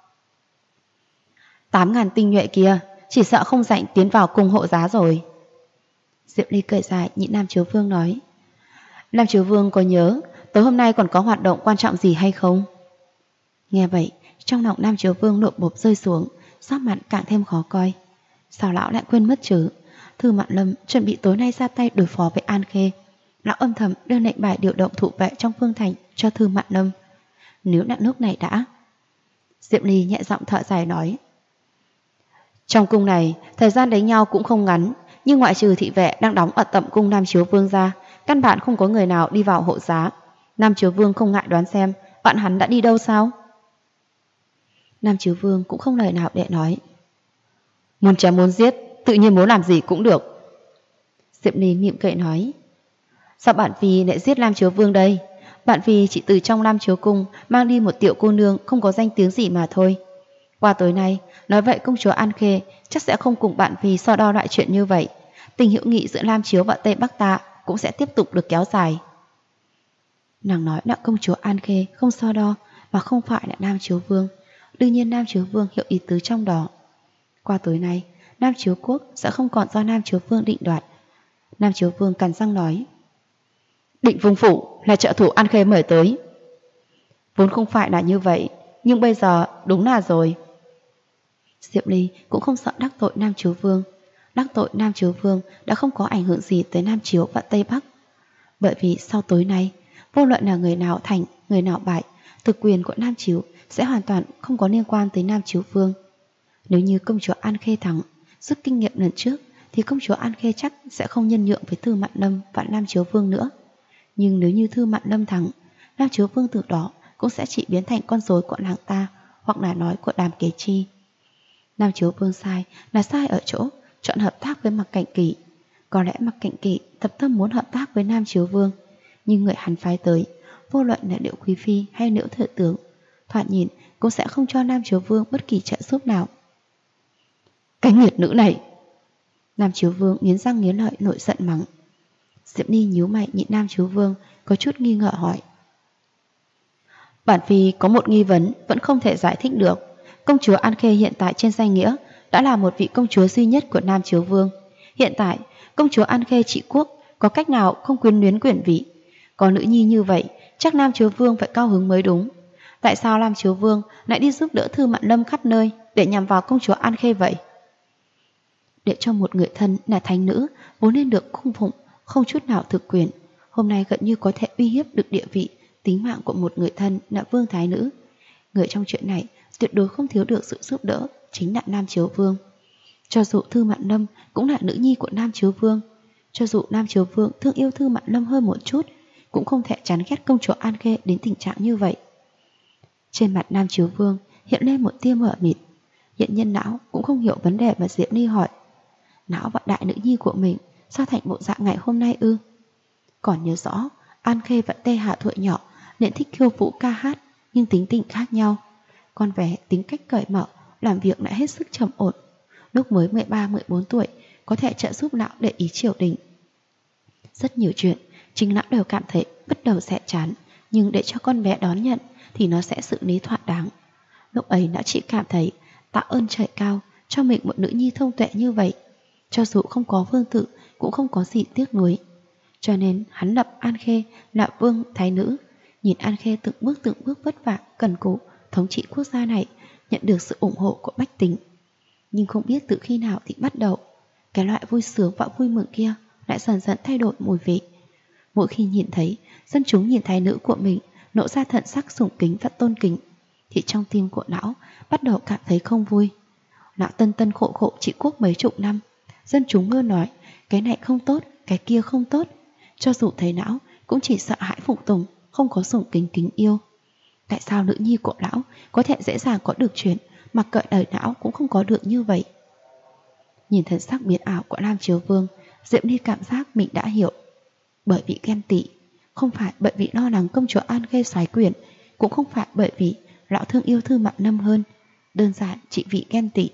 8000 tinh nhuệ kia chỉ sợ không rảnh tiến vào cung hộ giá rồi. Diệu Ly cười dài nhìn Nam Chiếu Vương nói. Nam Chiếu Vương có nhớ tối hôm nay còn có hoạt động quan trọng gì hay không? Nghe vậy, trong lòng Nam Chiếu Vương lộp bộp rơi xuống, sắc mặt càng thêm khó coi. Sao lão lại quên mất chứ? Thư Mạn Lâm chuẩn bị tối nay ra tay đối phó với An Khê. Lão âm thầm đưa lệnh bài điều động thủ vệ trong Phương Thành cho Thư Mạn Lâm. Nếu đã lúc này đã. Diệm Ly nhẹ giọng thở dài nói. Trong cung này, thời gian đánh nhau cũng không ngắn, nhưng ngoại trừ thị vệ đang đóng ở tẩm cung Nam Chiếu Vương ra, căn bản không có người nào đi vào hộ giá. Nam Chiếu Vương không ngại đoán xem bạn hắn đã đi đâu sao? Nam Chiếu Vương cũng không lời nào để nói. Muốn chém muốn giết, tự nhiên muốn làm gì cũng được. Diệm Ly mỉm cười nói. Sao bạn phi lại giết Nam Chiếu Vương đây? Bạn phi chỉ từ trong Nam Chiếu cung mang đi một tiểu cô nương không có danh tiếng gì mà thôi. Qua tối nay, nói vậy công chúa An Khê chắc sẽ không cùng bạn phi so đo loại chuyện như vậy. Tình hữu nghị giữa Nam Chiếu và Tây Bắc ta cũng sẽ tiếp tục được kéo dài. Nàng nói là công chúa An Khê không so đo, mà không phải là Nam Chiếu Vương. Đương nhiên Nam Chiếu Vương hiểu ý tứ trong đó. Qua tối nay, Nam Chiếu Quốc sẽ không còn do Nam Chiếu Vương định đoạt. Nam Chiếu Vương cắn răng nói. Định Vương phủ là trợ thủ An Khê mời tới. Vốn không phải là như vậy, nhưng bây giờ đúng là rồi. Diệu Ly cũng không sợ đắc tội Nam Chiếu Vương. Đắc tội Nam Chiếu Vương đã không có ảnh hưởng gì tới Nam Chiếu và Tây Bắc. Bởi vì sau tối nay, vô luận là người nào thành, người nào bại, thực quyền của Nam Chiếu sẽ hoàn toàn không có liên quan tới Nam Chiếu Vương. Nếu như công chúa An Khê thắng, rút kinh nghiệm lần trước, thì công chúa An Khê chắc sẽ không nhân nhượng với Thư Mạn Lâm và Nam Chiếu Vương nữa. Nhưng nếu như Thư Mạn Lâm thắng, Nam Chiếu Vương từ đó cũng sẽ chỉ biến thành con rối của làng ta, hoặc là nói của Đàm Kế Chi. Nam Chiếu Vương sai là sai ở chỗ chọn hợp tác với Mặc Cảnh Kỷ. Có lẽ Mặc Cảnh Kỷ tập tâm muốn hợp tác với Nam Chiếu Vương, nhưng người hắn phái tới, vô luận là Liễu Quý Phi hay Liễu Thừa Tướng, thoạt nhìn cũng sẽ không cho Nam Chiếu Vương bất kỳ trợ giúp nào. Cái nghiệt nữ này! Nam Chiếu Vương nghiến răng nghiến lợi nổi giận mắng. Diệm Ly nhíu mày nhìn Nam Chiếu Vương, có chút nghi ngờ hỏi. Bản phi có một nghi vấn vẫn không thể giải thích được. Công chúa An Khê hiện tại trên danh nghĩa đã là một vị công chúa duy nhất của Nam Chiếu Vương. Hiện tại công chúa An Khê trị quốc có cách nào không quyến luyến quyền vị? Có nữ nhi như vậy, chắc Nam Chiếu Vương phải cao hứng mới đúng. Tại sao Nam Chiếu Vương lại đi giúp đỡ Thư Mạn Lâm khắp nơi để nhằm vào công chúa An Khê vậy? Để cho một người thân là thánh nữ vốn nên được cung phụng, không chút nào thực quyền, hôm nay gần như có thể uy hiếp được địa vị, tính mạng của một người thân là Vương Thái Nữ. Người trong chuyện này tuyệt đối không thiếu được sự giúp đỡ, chính là Nam Chiếu Vương. Cho dù Thư Mạn Lâm cũng là nữ nhi của Nam Chiếu Vương, cho dù Nam Chiếu Vương thương yêu Thư Mạn Lâm hơn một chút, cũng không thể chán ghét công chúa An Khê đến tình trạng như vậy. Trên mặt Nam Chiếu Vương hiện lên một tia mờ mịt. Hiện nhân não cũng không hiểu vấn đề mà Diệp Ly hỏi. Não và đại nữ nhi của mình sao thành bộ dạng ngày hôm nay ư? Còn nhớ rõ An Khê và Tê Hạ tuổi nhỏ nên thích khiêu vũ ca hát, nhưng tính tình khác nhau. Con bé tính cách cởi mở, làm việc lại hết sức trầm ổn. Lúc mới 13-14 tuổi có thể trợ giúp lão để ý triều đình. Rất nhiều chuyện chính lão đều cảm thấy bắt đầu sẽ chán, nhưng để cho con bé đón nhận thì nó sẽ xử lý thỏa đáng. Lúc ấy lão chỉ cảm thấy tạ ơn trời cao cho mình một nữ nhi thông tuệ như vậy. Cho dù không có vương tử cũng không có gì tiếc nuối. Cho nên hắn lập An Khê là vương thái nữ. Nhìn An Khê từng bước vất vả, cần cù thống trị quốc gia này, nhận được sự ủng hộ của bách tính. Nhưng không biết từ khi nào thì bắt đầu, cái loại vui sướng và vui mừng kia lại dần dần thay đổi mùi vị. Mỗi khi nhìn thấy dân chúng nhìn thái nữ của mình nộ ra thần sắc sùng kính và tôn kính, thì trong tim của lão bắt đầu cảm thấy không vui. Lão tân tân khổ khổ trị quốc mấy chục năm, dân chúng luôn nói cái này không tốt, cái kia không tốt. Cho dù thấy lão cũng chỉ sợ hãi phục tùng, không có sùng kính kính yêu. Tại sao nữ nhi của lão có thể dễ dàng có được chuyện, mặc kệ đời lão cũng không có được như vậy? Nhìn thần sắc biến ảo của Nam Chiếu Vương, Diệp Ly cảm giác mình đã hiểu. Bởi vì ghen tị, không phải bởi vì lo lắng công chúa An Khê soái quyền, cũng không phải bởi vì lão thương yêu Thư Mạn Lâm hơn, đơn giản chỉ vì ghen tị.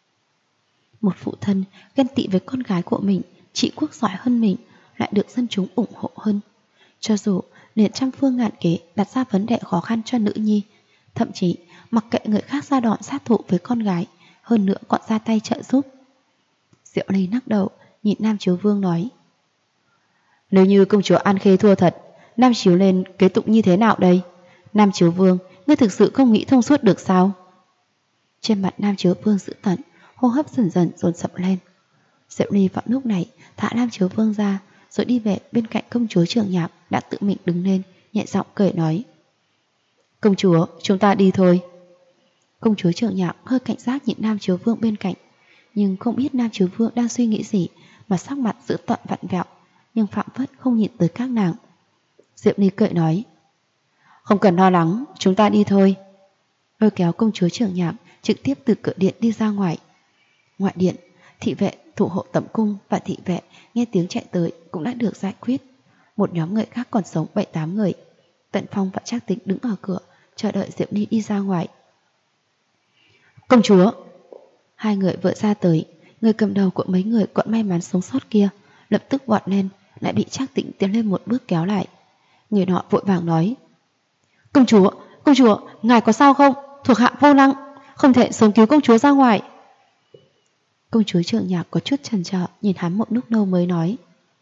Một phụ thân ghen tị với con gái của mình, trị quốc giỏi hơn mình, lại được dân chúng ủng hộ hơn. Cho dù liền trăm phương ngàn kế đặt ra vấn đề khó khăn cho nữ nhi, thậm chí mặc kệ người khác ra đòn sát thủ với con gái, hơn nữa còn ra tay trợ giúp. Diệu Ly lắc đầu, nhìn Nam Chiếu Vương nói: Nếu như công chúa An Khê thua thật, Nam Chiếu lên kế tục như thế nào đây? Nam Chiếu Vương, ngươi thực sự không nghĩ thông suốt được sao? Trên mặt Nam Chiếu Vương dữ tợn, hô hấp dần dần dồn dập lên. Diệu Ly vào lúc này thả Nam Chiếu Vương ra, rồi đi về bên cạnh công chúa Trường Nhạc đã tự mình đứng lên, nhẹ giọng cười nói: Công chúa, chúng ta đi thôi. Công chúa Trường Nhạc hơi cảnh giác nhìn Nam Chiếu Vương bên cạnh, nhưng không biết Nam Chiếu Vương đang suy nghĩ gì mà sắc mặt dữ tợn vặn vẹo, nhưng phảng phất không nhìn tới các nàng. Diệu Ly cười nói: Không cần lo lắng, chúng ta đi thôi. Lôi kéo công chúa Trường Nhạc trực tiếp từ cửa điện đi ra ngoài. Ngoại điện, thị vệ thủ hộ tẩm cung và thị vệ nghe tiếng chạy tới cũng đã được giải quyết. Một nhóm người khác còn sống 7-8 người. Tận Phong và Trác Tĩnh đứng ở cửa chờ đợi Diệp Ly đi ra ngoài. Công chúa! Hai người vừa ra tới, người cầm đầu của mấy người còn may mắn sống sót kia lập tức vọt lên, lại bị Trác Tĩnh tiến lên một bước kéo lại. Người nọ vội vàng nói: Công chúa, ngài có sao không? Thuộc hạ vô năng, không thể sống cứu công chúa ra ngoài. Công chúa Trường Nhạc có chút chần chờ, nhìn hắn một lúc lâu mới nói: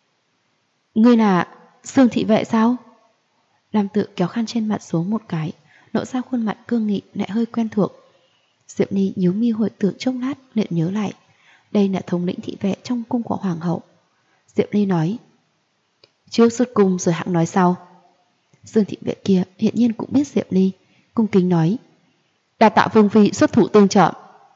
Ngươi là Sương thị vệ sao? Lam Tự kéo khăn trên mặt xuống một cái, lộ ra khuôn mặt cương nghị lại hơi quen thuộc. Diệp Ly nhíu mi hồi tưởng chốc lát, liền nhớ lại, đây là thống lĩnh thị vệ trong cung của hoàng hậu. Diệp Ly nói: Trước xuất cung rồi hãng nói sau. Dương thị vệ kia hiện nhiên cũng biết Diệp Ly, cung kính nói: Đa tạ vương phi xuất thủ tương trợ.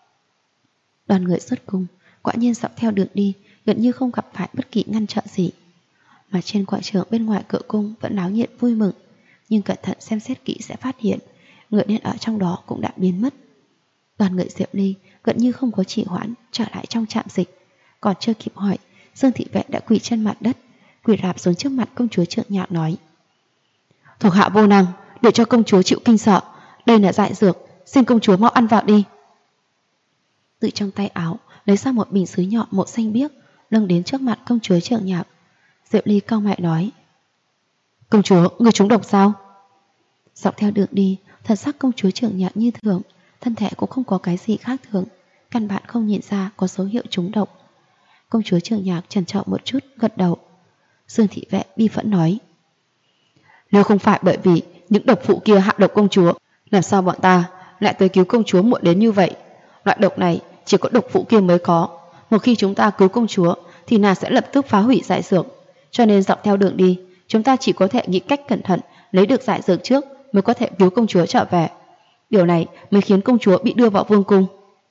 Đoàn người xuất cung quả nhiên dọc theo đường đi gần như không gặp phải bất kỳ ngăn trở gì, mà trên quảng trường bên ngoài cửa cung vẫn náo nhiệt vui mừng, nhưng cẩn thận xem xét kỹ sẽ phát hiện người đen ở trong đó cũng đã biến mất. Đoàn người Diệp Ly gần như không có trì hoãn trở lại trong trạm dịch, còn chưa kịp hỏi, Dương thị vệ đã quỳ trên mặt đất, quỳ rạp xuống trước mặt công chúa Trượng Nhạc nói: Thuộc hạ vô năng, để cho công chúa chịu kinh sợ, đây là dại dược, xin công chúa mau ăn vào đi. Từ trong tay áo lấy ra một bình sứ nhọn màu xanh biếc, nâng đến trước mặt công chúa Trượng Nhạc. Diệp Ly cau mày nói: Công chúa, người trúng độc sao? Dọc theo đường đi, thần sắc công chúa Trượng Nhạc như thường, thân thể cũng không có cái gì khác thường, căn bản không nhìn ra có dấu hiệu trúng độc. Công chúa Trượng Nhạc chần chờ một chút, gật đầu. Dương thị vệ bi phẫn nói: Nếu không phải bởi vì những độc phụ kia hạ độc công chúa, làm sao bọn ta lại tới cứu công chúa muộn đến như vậy? Loại độc này chỉ có độc phụ kia mới có. Một khi chúng ta cứu công chúa thì nàng sẽ lập tức phá hủy giải dược. Cho nên dọc theo đường đi, chúng ta chỉ có thể nghĩ cách cẩn thận lấy được giải dược trước mới có thể cứu công chúa trở về. Điều này mới khiến công chúa bị đưa vào vương cung.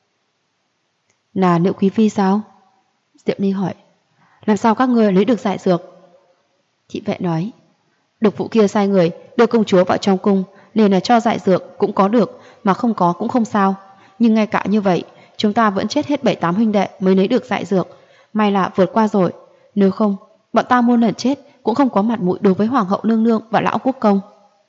Là Liệu quý phi sao? Diệp Ly hỏi. Làm sao các ngươi lấy được giải dược? Thị vệ nói. Độc phụ kia sai người đưa công chúa vào trong cung, nên là cho giải dược cũng có được, mà không có cũng không sao. Nhưng ngay cả như vậy, chúng ta vẫn chết hết 7-8 huynh đệ mới lấy được giải dược. May là vượt qua rồi. Nếu không, bọn ta muôn lần chết cũng không có mặt mũi đối với hoàng hậu nương nương và lão quốc công.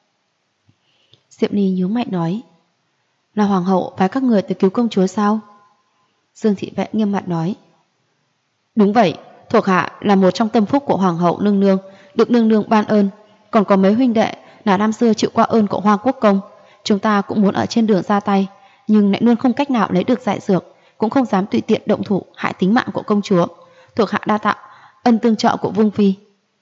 Diệp Ly nhướng mày nói. Là hoàng hậu phái các người tới cứu công chúa sao? Dương thị vệ nghiêm mặt nói. Đúng vậy, thuộc hạ là một trong tâm phúc của hoàng hậu nương nương, được nương nương ban ơn. Còn có mấy huynh đệ là năm xưa chịu qua ơn của Hoa quốc công. Chúng ta cũng muốn ở trên đường ra tay, nhưng lại luôn không cách nào lấy được giải dược, cũng không dám tùy tiện động thủ hại tính mạng của công chúa. Thuộc hạ đa tạ ân tương trợ của vương phi.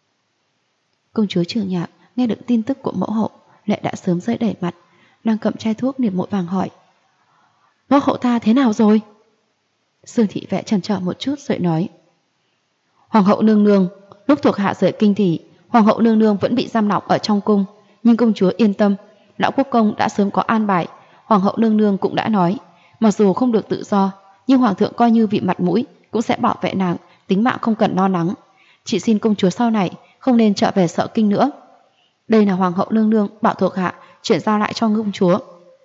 Công chúa Trường Nhạc nghe được tin tức của mẫu hậu, lệ đã sớm rơi đẩy mặt, đang cầm chai thuốc liền vội vàng hỏi. Mẫu hậu ta thế nào rồi? Dương thị vệ chần chờ một chút rồi nói. Hoàng hậu nương nương, lúc thuộc hạ rời kinh thì hoàng hậu nương nương vẫn bị giam lỏng ở trong cung, nhưng công chúa yên tâm, lão quốc công đã sớm có an bài. Hoàng hậu nương nương cũng đã nói, mặc dù không được tự do, nhưng hoàng thượng coi như vì mặt mũi cũng sẽ bảo vệ nàng, tính mạng không cần lo lắng. Chỉ xin công chúa sau này không nên trở về Sợ Kinh nữa. Đây là hoàng hậu nương nương bảo thuộc hạ chuyển giao lại cho công chúa.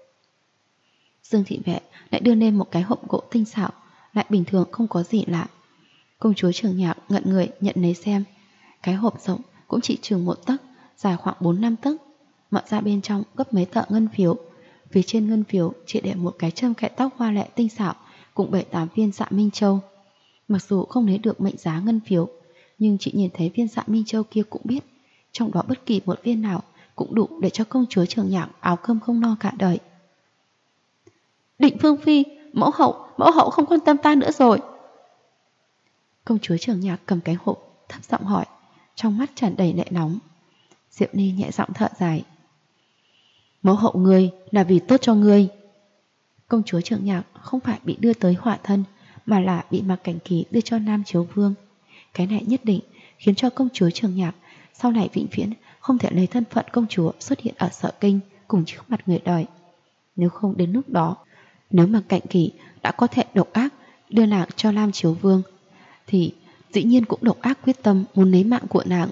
Dương thị vệ lại đưa lên một cái hộp gỗ tinh xảo, lại bình thường không có gì lạ. Công chúa Trường Nhạc ngẩn người nhận lấy xem. Cái hộp rộng cũng chỉ chừng 1 tấc, dài khoảng 4-5 tấc. Mở ra bên trong gấp mấy tờ ngân phiếu. Phía trên ngân phiếu chỉ để một cái châm kẹp tóc hoa lệ tinh xảo cùng 7-8 viên dạ Minh Châu. Mặc dù không lấy được mệnh giá ngân phiếu, nhưng chị nhìn thấy viên dạ Minh Châu kia cũng biết, trong đó bất kỳ một viên nào cũng đủ để cho công chúa Trường Nhạc áo cơm không no cả đời. Định Vương phi, mẫu hậu không quan tâm ta nữa rồi. Công chúa Trường Nhạc cầm cái hộp, thấp giọng hỏi, trong mắt tràn đầy lệ nóng. Diệp Ly nhẹ giọng thở dài. Mẫu hậu ngươi là vì tốt cho ngươi. Công chúa Trường Nhạc không phải bị đưa tới hỏa thân, mà là bị Mạc Cảnh Kỳ đưa cho Nam Chiếu Vương. Cái này nhất định khiến cho công chúa Trường Nhạc sau này vĩnh viễn không thể lấy thân phận công chúa xuất hiện ở Sợ Kinh cùng trước mặt người đời. Nếu không đến lúc đó, nếu Mạc Cảnh Kỳ đã có thể độc ác đưa nàng cho Nam Chiếu Vương, thì dĩ nhiên cũng độc ác quyết tâm muốn lấy mạng của nàng.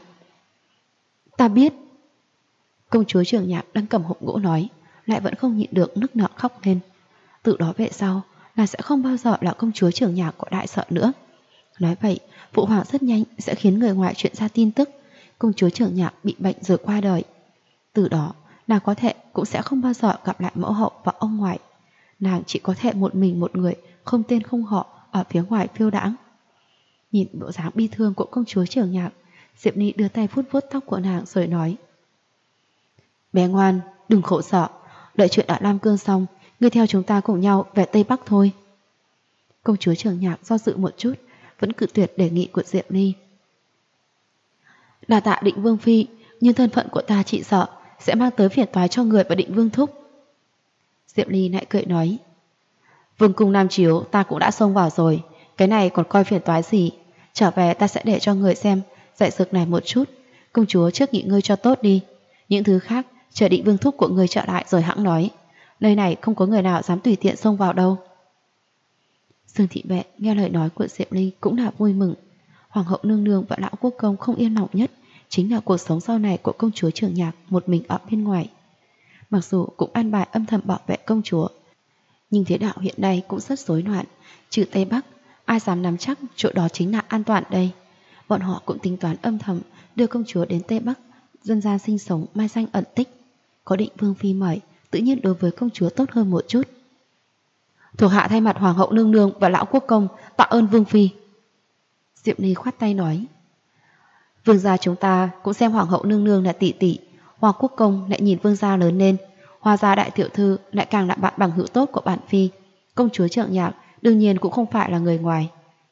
Ta biết. Công chúa Trường Nhạc đang cầm hộp gỗ nói, lại vẫn không nhịn được nức nở khóc lên. Từ đó về sau là sẽ không bao giờ là công chúa Trường Nhạc của Đại Sợ nữa. Nói vậy, phụ hoàng rất nhanh sẽ khiến người ngoài truyền ra tin tức công chúa Trường Nhạc bị bệnh rồi qua đời. Từ đó, nàng có thể cũng sẽ không bao giờ gặp lại mẫu hậu và ông ngoại. Nàng chỉ có thể một mình một người, không tên không họ, ở phía ngoài phiêu đãng. Nhìn bộ dáng bi thương của công chúa Trường Nhạc, Diệp Ly đưa tay vuốt vuốt tóc của nàng rồi nói. Bé ngoan, đừng khổ sợ, đợi chuyện ở Lam Cương xong, ngươi theo chúng ta cùng nhau về Tây Bắc thôi. Công chúa Trường Nhạc do dự một chút, vẫn cự tuyệt đề nghị của Diệp Ly. Đa tạ Định Vương phi, nhưng thân phận của ta chị sợ sẽ mang tới phiền toái cho người và Định Vương thúc. Diệp Ly lại cười nói. Vương cung Nam Chiếu ta cũng đã xông vào rồi, cái này còn coi phiền toái gì. Trở về ta sẽ để cho người xem giải dược này một chút. Công chúa trước nghỉ ngơi cho tốt đi. Những thứ khác chờ Định Vương thúc của người trở lại rồi hẵng nói. Nơi này không có người nào dám tùy tiện xông vào đâu. Dương thị vệ nghe lời nói của Diệp Ly cũng là vui mừng. Hoàng hậu nương nương và lão quốc công không yên lòng nhất chính là cuộc sống sau này của công chúa Trường Nhạc một mình ở bên ngoài. Mặc dù cũng an bài âm thầm bảo vệ công chúa, nhưng thế đạo hiện nay cũng rất rối loạn. Trừ Tây Bắc, ai dám nắm chắc chỗ đó chính là an toàn đây. Bọn họ cũng tính toán âm thầm đưa công chúa đến Tây Bắc, dân gian sinh sống mai danh ẩn tích. Có Định Vương phi mời, tự nhiên đối với công chúa tốt hơn một chút. Thuộc hạ thay mặt hoàng hậu nương nương và lão quốc công tạ ơn Vương phi. Diệp Ly khoát tay nói. Vương gia chúng ta cũng xem hoàng hậu nương nương là tỷ tỷ, Hoa quốc công lại nhìn vương gia lớn lên, Hoa gia đại tiểu thư lại càng là bạn bằng hữu tốt của bản phi. Công chúa Trường Nhạc đương nhiên cũng không phải là người ngoài.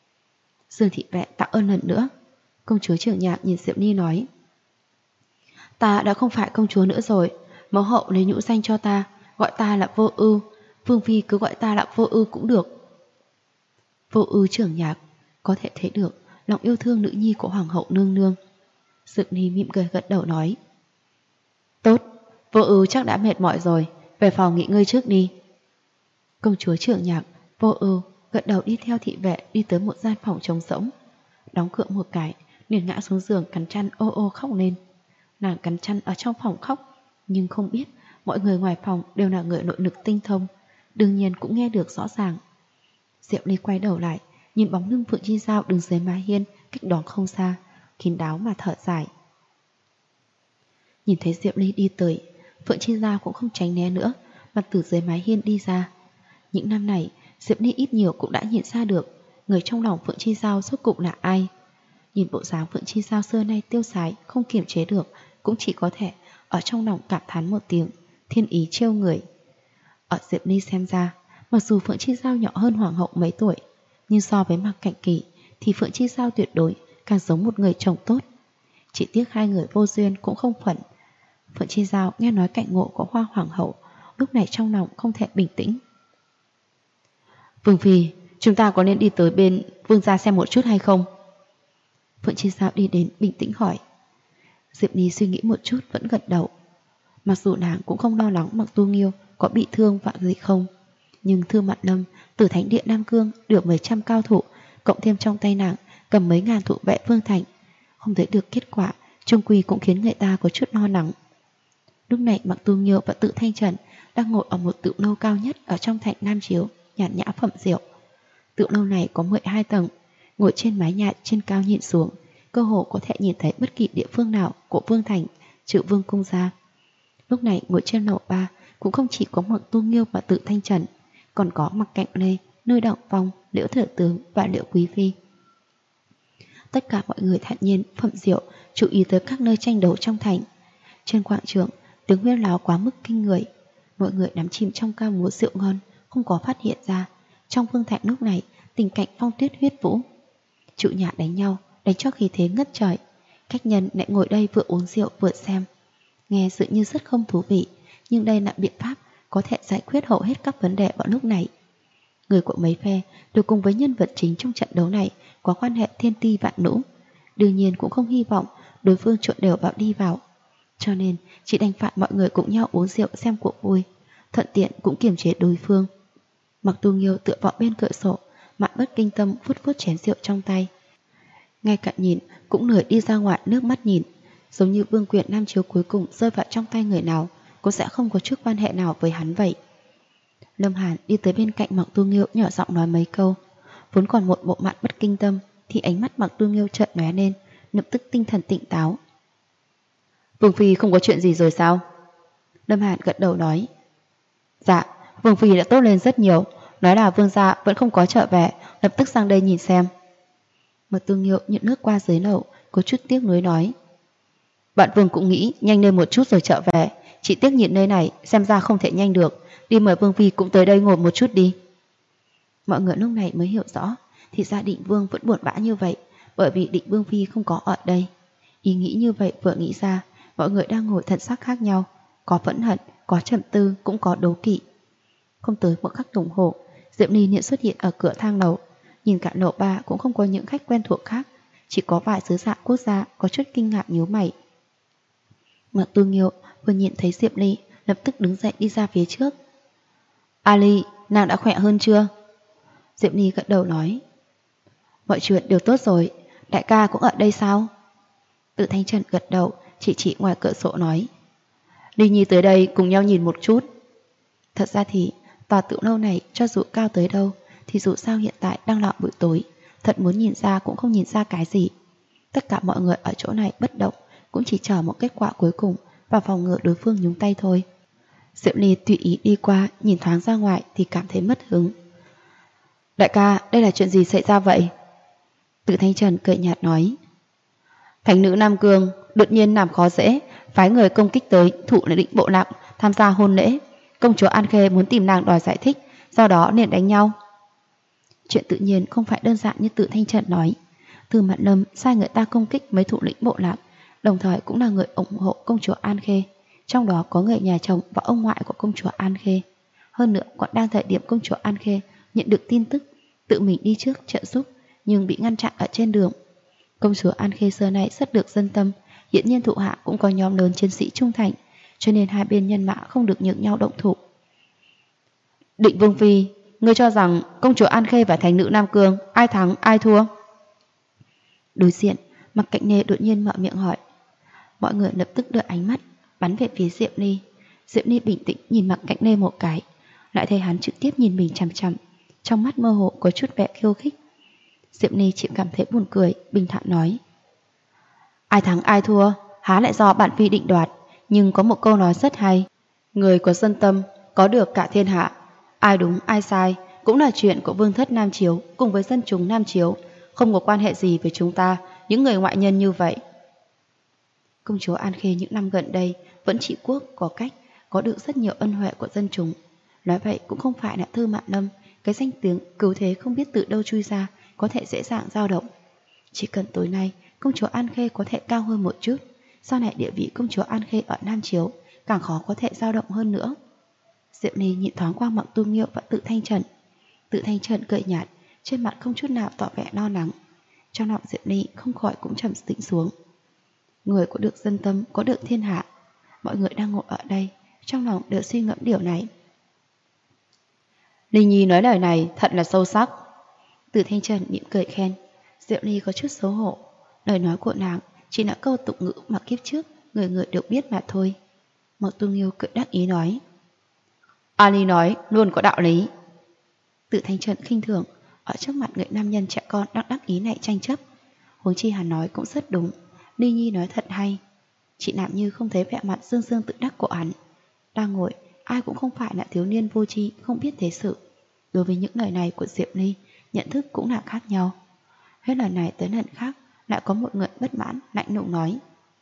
Dương thị vệ tạ ơn lần nữa. Công chúa Trường Nhạc nhìn Diệp Ly nói. Ta đã không phải công chúa nữa rồi. Mẫu hậu lấy nhũ danh cho ta, gọi ta là Vô Ưu. Vương phi cứ gọi ta là Vô Ưu cũng được. Vô Ưu trưởng nhạc, có thể thấy được lòng yêu thương nữ nhi của hoàng hậu nương nương. Diệp Ly mỉm cười gật đầu nói: Tốt, Vô Ưu chắc đã mệt mỏi rồi, về phòng nghỉ ngơi trước đi. Công chúa trưởng nhạc, Vô Ưu gật đầu đi theo thị vệ đi tới một gian phòng trống rỗng. Đóng cửa một cái, liền ngã xuống giường cắn chăn ô ô khóc lên. Nàng cắn chăn ở trong phòng khóc, nhưng không biết mọi người ngoài phòng đều là người nội lực tinh thông, đương nhiên cũng nghe được rõ ràng. Diệp Ly quay đầu lại, nhìn bóng lưng Phượng Chi Giao đứng dưới mái hiên cách đó không xa, kín đáo mà thở dài. Nhìn thấy Diệp Ly đi tới, Phượng Chi Giao cũng không tránh né nữa, mà từ dưới mái hiên đi ra. Những năm này, Diệp Ly ít nhiều cũng đã nhận ra được người trong lòng Phượng Chi Giao rốt cục là ai. Nhìn bộ dáng Phượng Chi Giao xưa nay tiêu sái, không kiềm chế được, cũng chỉ có thể ở trong lòng cảm thán một tiếng, thiên ý trêu người. Ở Diệp Ly xem ra, mặc dù Phượng Chi Giao nhỏ hơn hoàng hậu mấy tuổi, nhưng so với Mạc Cảnh Kỳ thì Phượng Chi Giao tuyệt đối càng giống một người chồng tốt. Chỉ tiếc hai người vô duyên cũng không phận. Phượng Chi Giao nghe nói cảnh ngộ của Hoa hoàng hậu, lúc này trong lòng không thể bình tĩnh. Vương phi, chúng ta có nên đi tới bên vương gia xem một chút hay không? Phượng Chi Giao đi đến bình tĩnh hỏi. Diệp Ly suy nghĩ một chút vẫn gật đầu. Mặc dù nàng cũng không lo lắng Mạc Tu Nghiêu có bị thương vạ gì không, nhưng Thư Mạn Lâm từ Thánh Địa Nam Cương được mấy trăm cao thủ, cộng thêm trong tay nàng cầm mấy ngàn thủ vệ Vương Thành, không thấy được kết quả, chung quy cũng khiến người ta có chút lo lắng. Lúc này Mạc Tu Nghiêu và Tự Thanh Trần đang ngồi ở một tựu lâu cao nhất ở trong thành Nam Chiếu, nhàn nhã phẩm rượu. Tựu lâu này có 12 tầng, ngồi trên mái nhà trên cao nhìn xuống, cơ hồ có thể nhìn thấy bất kỳ địa phương nào của Vương Thành, trừ Vương cung ra. Lúc này ngồi trên lầu 3 cũng không chỉ có Mạc Tu Nghiêu và Tự Thanh Trần, còn có Mạc Cạnh Lê, Nơi Đặng Phong, Liễu Thừa Tướng và Liễu Quý Phi. Tất cả mọi người thản nhiên phẩm rượu, chú ý tới các nơi tranh đấu trong thành. Trên quảng trường, tiếng huyên náo quá mức kinh người. Mọi người đắm chìm trong ca múa rượu ngon, không có phát hiện ra trong Vương Thành lúc này tình cảnh phong tuyết huyết vũ. Chủ nhà đánh nhau, đánh cho khí thế ngất trời. Khách nhân lại ngồi đây vừa uống rượu vừa xem. Nghe dường như rất không thú vị, nhưng đây là biện pháp có thể giải quyết hầu hết các vấn đề vào lúc này. Người của mấy phe đều cùng với nhân vật chính trong trận đấu này có quan hệ thiên ti vạn lũ, đương nhiên cũng không hy vọng đối phương trộn đều vào đi vào. Cho nên chỉ đành phải mọi người cùng nhau uống rượu xem cuộc vui, thuận tiện cũng kiềm chế đối phương. Mạc Tu Nghiêu tựa vào bên cửa sổ, mặt bất kinh tâm vuốt vuốt chén rượu trong tay. Ngay cả nhìn cũng lười đi ra ngoài nước mắt nhìn, giống như vương quyền Nam Chiếu cuối cùng rơi vào trong tay người nào cũng sẽ không có chút quan hệ nào với hắn vậy. Lâm Hàn đi tới bên cạnh Mạc Tu Nghiêu nhỏ giọng nói mấy câu. Vốn còn một bộ mặt bất kinh tâm thì ánh mắt Mạc Tu Nghiêu chợt lóe lên, lập tức tinh thần tỉnh táo. Vương phi không có chuyện gì rồi sao? Lâm Hàn gật đầu nói. Dạ, Vương phi đã tốt lên rất nhiều, nói là vương gia vẫn không có trở về, lập tức sang đây nhìn xem. Mạc Tu Nghiêu nhận nước qua dưới lầu, có chút tiếc nuối nói. Bạn vương cũng nghĩ nhanh lên một chút rồi trở về, chỉ tiếc nhìn nơi này xem ra không thể nhanh được, đi mời vương phi cũng tới đây ngồi một chút đi. Mọi người lúc này mới hiểu rõ, thì gia Định Vương vẫn buồn bã như vậy, bởi vì Định Vương phi không có ở đây. Ý nghĩ như vậy vừa nghĩ ra, mọi người đang ngồi thần sắc khác nhau, có phẫn hận, có trầm tư, cũng có đố kỵ. Không tới một khắc đồng hồ, Diệp Ly liền xuất hiện ở cửa thang lầu. Nhìn cả lầu 3 cũng không có những khách quen thuộc khác, chỉ có vài sứ giả quốc gia có chút kinh ngạc nhíu mày. Mạc Tu Nghiêu vừa nhìn thấy Diệp Ly, lập tức đứng dậy đi ra phía trước. Ali, nàng đã khỏe hơn chưa? Diệp Ly gật đầu nói. Mọi chuyện đều tốt rồi, đại ca cũng ở đây sao? Tự Thanh Trần gật đầu, chỉ ngoài cửa sổ nói. Ly Nhi tới đây cùng nhau nhìn một chút. Thật ra thì tòa tựu lâu này cho dù cao tới đâu thì dù sao hiện tại đang là buổi tối, thật muốn nhìn ra cũng không nhìn ra cái gì. Tất cả mọi người ở chỗ này bất động, cũng chỉ chờ một kết quả cuối cùng và phòng ngừa đối phương nhúng tay thôi. Diệp Ly tùy ý đi qua, nhìn thoáng ra ngoài thì cảm thấy mất hứng. Đại ca, đây là chuyện gì xảy ra vậy? Tự Thanh Trần cười nhạt nói. Thánh nữ Nam Cương đột nhiên làm khó dễ, phái người công kích tới Thụ Định Bộ Lạc tham gia hôn lễ. Công chúa An Khê muốn tìm nàng đòi giải thích, do đó nên đánh nhau. Chuyện tự nhiên không phải đơn giản như Tự Thanh Trần nói. Từ Mạn Lâm sai người ta công kích mấy thủ lĩnh bộ lạc, đồng thời cũng là người ủng hộ công chúa An Khê, trong đó có người nhà chồng và ông ngoại của công chúa An Khê. Hơn nữa còn đang thời điểm công chúa An Khê nhận được tin tức, tự mình đi trước trợ giúp nhưng bị ngăn chặn ở trên đường. Công chúa An Khê xưa nay rất được dân tâm, hiện nhiên thủ hạ cũng có nhóm lớn chiến sĩ trung thành, cho nên hai bên nhân mã không được nhường nhau động thủ. Định Vương Phi, ngươi cho rằng công chúa An Khê và thành nữ Nam Cương ai thắng ai thua? Đối diện, Mặc Cạnh Nê đột nhiên mở miệng hỏi. Mọi người lập tức đưa ánh mắt bắn về phía Diệp Ly. Diệp Ly bình tĩnh nhìn Mặc Cạnh Nê một cái, lại thấy hắn trực tiếp nhìn mình chằm chằm, trong mắt mơ hồ có chút vẻ khiêu khích. Diệp Ly chỉ cảm thấy buồn cười, bình thản nói: ai thắng ai thua, há lại do bản phi định đoạt, nhưng có một câu nói rất hay: người có dân tâm, có được cả thiên hạ. Ai đúng ai sai cũng là chuyện của vương thất Nam Chiếu cùng với dân chúng Nam Chiếu, không có quan hệ gì với chúng ta, những người ngoại nhân như vậy. Công chúa An Khê những năm gần đây vẫn trị quốc có cách, có được rất nhiều ân huệ của dân chúng. Nói vậy cũng không phải là Thư Mạn Lâm, cái danh tiếng cứu thế không biết từ đâu chui ra có thể dễ dàng dao động. Chỉ cần tối nay công chúa An Khê có thể cao hơn một chút, sau này địa vị công chúa An Khê ở Nam Chiếu càng khó có thể dao động hơn nữa. Diệp Ly nhìn thoáng qua Mặc Tu Nghiêu và Tự Thanh Trần. Tự Thanh Trần cười nhạt, trên mặt không chút nào tỏ vẻ lo lắng. Trong lòng Diệp Ly không khỏi cũng trầm tĩnh xuống. Người có được dân tâm, có được thiên hạ. Mọi người đang ngồi ở đây, trong lòng đều suy ngẫm điều này. Ly Nhi nói lời này thật là sâu sắc. Từ Thanh Trần mỉm cười khen. Diệp Ly có chút xấu hổ. Lời nói của nàng chỉ là câu tục ngữ mà kiếp trước người người đều biết mà thôi. Mặc Tu Nghiêu cười đắc ý nói: Ali nói luôn có đạo lý. Từ Thanh Trần khinh thường, ở trước mặt người nam nhân trẻ con đang đắc ý này tranh chấp. Huống chi hắn nói cũng rất đúng, Ly Nhi nói thật hay. Chị Nạm Như không thấy vẻ mặt dương dương tự đắc của hắn. Đang ngồi, ai cũng không phải là thiếu niên vô tri không biết thế sự. Đối với những lời này của Diệp Ly, nhận thức cũng là khác nhau. Hết lần này tới lần khác, lại có một người bất mãn, lạnh lùng nói: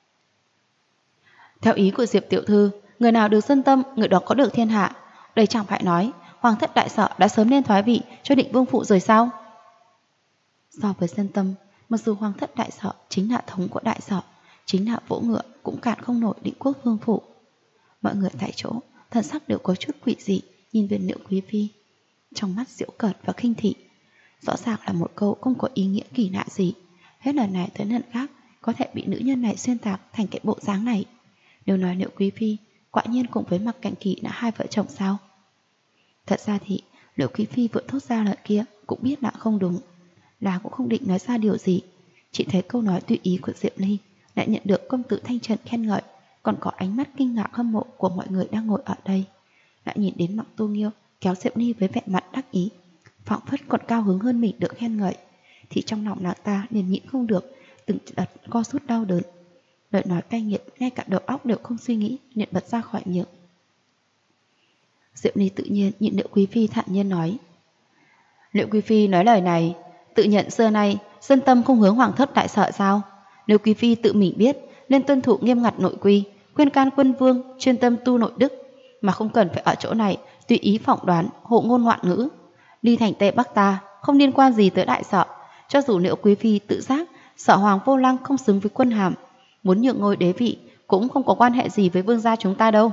theo ý của Diệp tiểu thư, người nào được dân tâm, người đó có được thiên hạ. Đây chẳng phải nói Hoàng thất đại sở đã sớm nên thoái vị cho Định Vương phụ rồi sao? So với dân tâm, mặc dù Hoàng thất đại sở chính là thống của đại sở, chính là vỗ ngựa cũng cản không nổi Định Quốc vương phụ. Mọi người tại chỗ thần sắc đều có chút quỷ dị nhìn về Liễu Quý Phi, trong mắt giễu cợt và khinh thị. Rõ ràng là một câu không có ý nghĩa kỳ lạ gì, hết lần này tới lần khác có thể bị nữ nhân này xuyên tạc thành cái bộ dáng này. Nếu nói Liễu Quý Phi quả nhiên cùng với Mặc Cảnh Kỳ là hai vợ chồng sao? Thật ra thì Liễu Quý Phi vừa thốt ra lời kia cũng biết là không đúng, là cũng không định nói ra điều gì. Chỉ thấy câu nói tùy ý của Diệp Ly lại nhận được công tử Thanh Trần khen ngợi, còn có ánh mắt kinh ngạc hâm mộ của mọi người đang ngồi ở đây. Lại nhìn đến Mặc Tu Nghiêu kéo Diệp Ly với vẻ mặt đắc ý, phảng phất còn cao hứng hơn mình được khen ngợi, thì trong lòng nàng ta liền nhịn không được từng đợt co rút đau đớn. Lời nói cay nghiệt ngay cả đầu óc đều không suy nghĩ liền bật ra khỏi miệng. Diệp Ly tự nhiên nhìn Liễu Quý Phi thản nhiên nói: Liễu Quý Phi nói lời này tự nhận xưa nay dân tâm không hướng Hoàng thất đại sở sao? Nếu Quý Phi tự mình biết nên tuân thủ nghiêm ngặt nội quy, khuyên can quân vương chuyên tâm tu nội đức, mà không cần phải ở chỗ này tùy ý phỏng đoán hộ ngôn hoạn ngữ. Đi thành Tây Bắc ta không liên quan gì tới đại sở. Cho dù Liễu Quý Phi tự giác sở Hoàng Vô Lăng không xứng với quân hàm, muốn nhượng ngôi đế vị cũng không có quan hệ gì với vương gia chúng ta đâu.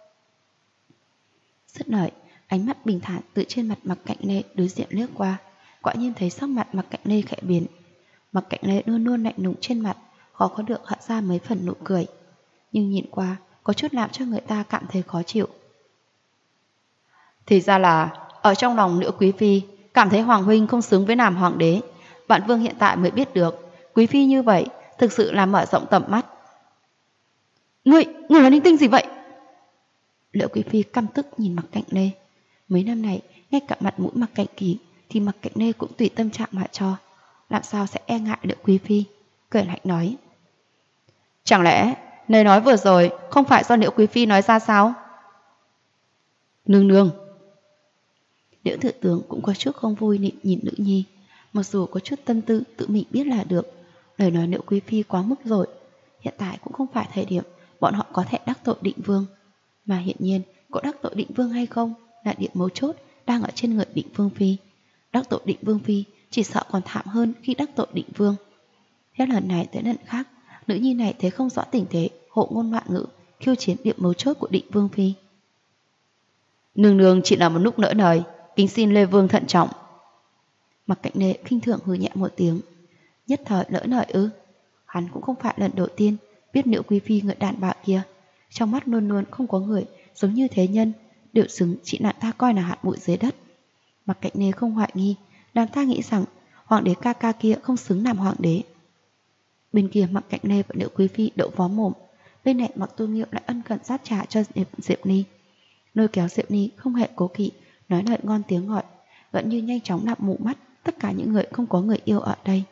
Dứt lời, ánh mắt bình thản từ trên mặt Mặc Cạnh Lê đối diện lướt qua, quả nhiên thấy sắc mặt Mặc Cạnh Lê khẽ biến. Mặc Cạnh Lê luôn luôn lạnh lùng trên mặt, khó có được hất ra mấy phần nụ cười, nhưng nhìn qua có chút làm cho người ta cảm thấy khó chịu. Thì ra là ở trong lòng Liễu Quý Phi cảm thấy Hoàng huynh không xứng với làm hoàng đế. Vạn vương hiện tại mới biết được Quý Phi như vậy thực sự là mở rộng tầm mắt. Ngươi là linh tinh gì vậy? Liễu Quý Phi căm tức nhìn Mặc Cạnh Lê. Mấy năm này ngay cả mặt mũi Mặc Cảnh Kỳ thì Mặc Cạnh Lê cũng tùy tâm trạng mà cho, làm sao sẽ e ngại Liễu Quý Phi. Cười lạnh nói: chẳng lẽ lời nói vừa rồi không phải do Liễu Quý Phi nói ra sao? Nương nương. Liễu thừa tướng cũng có chút không vui nhìn nữ nhi, mặc dù có chút tâm tư tự mình biết là được, lời nói Liễu Quý Phi quá mức rồi. Hiện tại cũng không phải thời điểm bọn họ có thể đắc tội Định Vương, mà hiện nhiên có đắc tội Định Vương hay không là điểm mấu chốt đang ở trên người Định Vương Phi. Đắc tội Định Vương Phi chỉ sợ còn thảm hơn khi đắc tội Định Vương. Hết lần này tới lần khác, Nữ nhi này thấy không rõ tình thế, hộ ngôn loạn ngữ, khiêu chiến điểm mấu chốt của Định Vương phi. Nương nương chỉ là một lúc nỡ lời, kính xin Lê Vương thận trọng. Mặc Cạnh Nê khinh thường hừ nhẹ một tiếng. Nhất thời lỡ lời ư? Hắn cũng không phải lần đầu tiên biết nữ quý phi người đàn bà kia. Trong mắt luôn luôn không có người giống như thế nhân, đều xứng chị nạn ta coi là hạt bụi dưới đất. Mặc Cạnh Nê không hoài nghi, đàn ta nghĩ rằng hoàng đế ca ca kia không xứng làm hoàng đế. Bên kia Mặc Cạnh Nê và nữ quý phi đậu vó mồm, bên này Mặc Tu Nghiêu lại ân cần sát trả cho Diệp Ni. Lôi kéo Diệp Ni không hề cố kỵ, nói lời ngon tiếng gọi, vẫn như nhanh chóng làm mù mắt tất cả những người không có người yêu ở đây.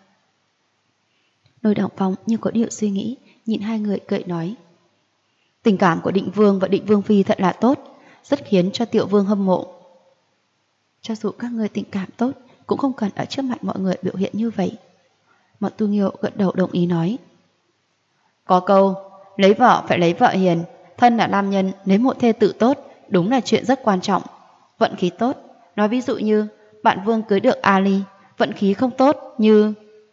Lôi Đổng Phong như có điều suy nghĩ, nhìn hai người cười nói: tình cảm của Định Vương và Định Vương phi thật là tốt, rất khiến cho Tiểu Vương hâm mộ. Cho dù các người tình cảm tốt, cũng không cần ở trước mặt mọi người biểu hiện như vậy. Mặc Tu Nghiêu gật đầu đồng ý nói: có câu, lấy vợ phải lấy vợ hiền, thân là nam nhân, lấy một thê tử tốt, đúng là chuyện rất quan trọng. Vận khí tốt, nói ví dụ như bạn Vương cưới được Ali, vận khí không tốt như...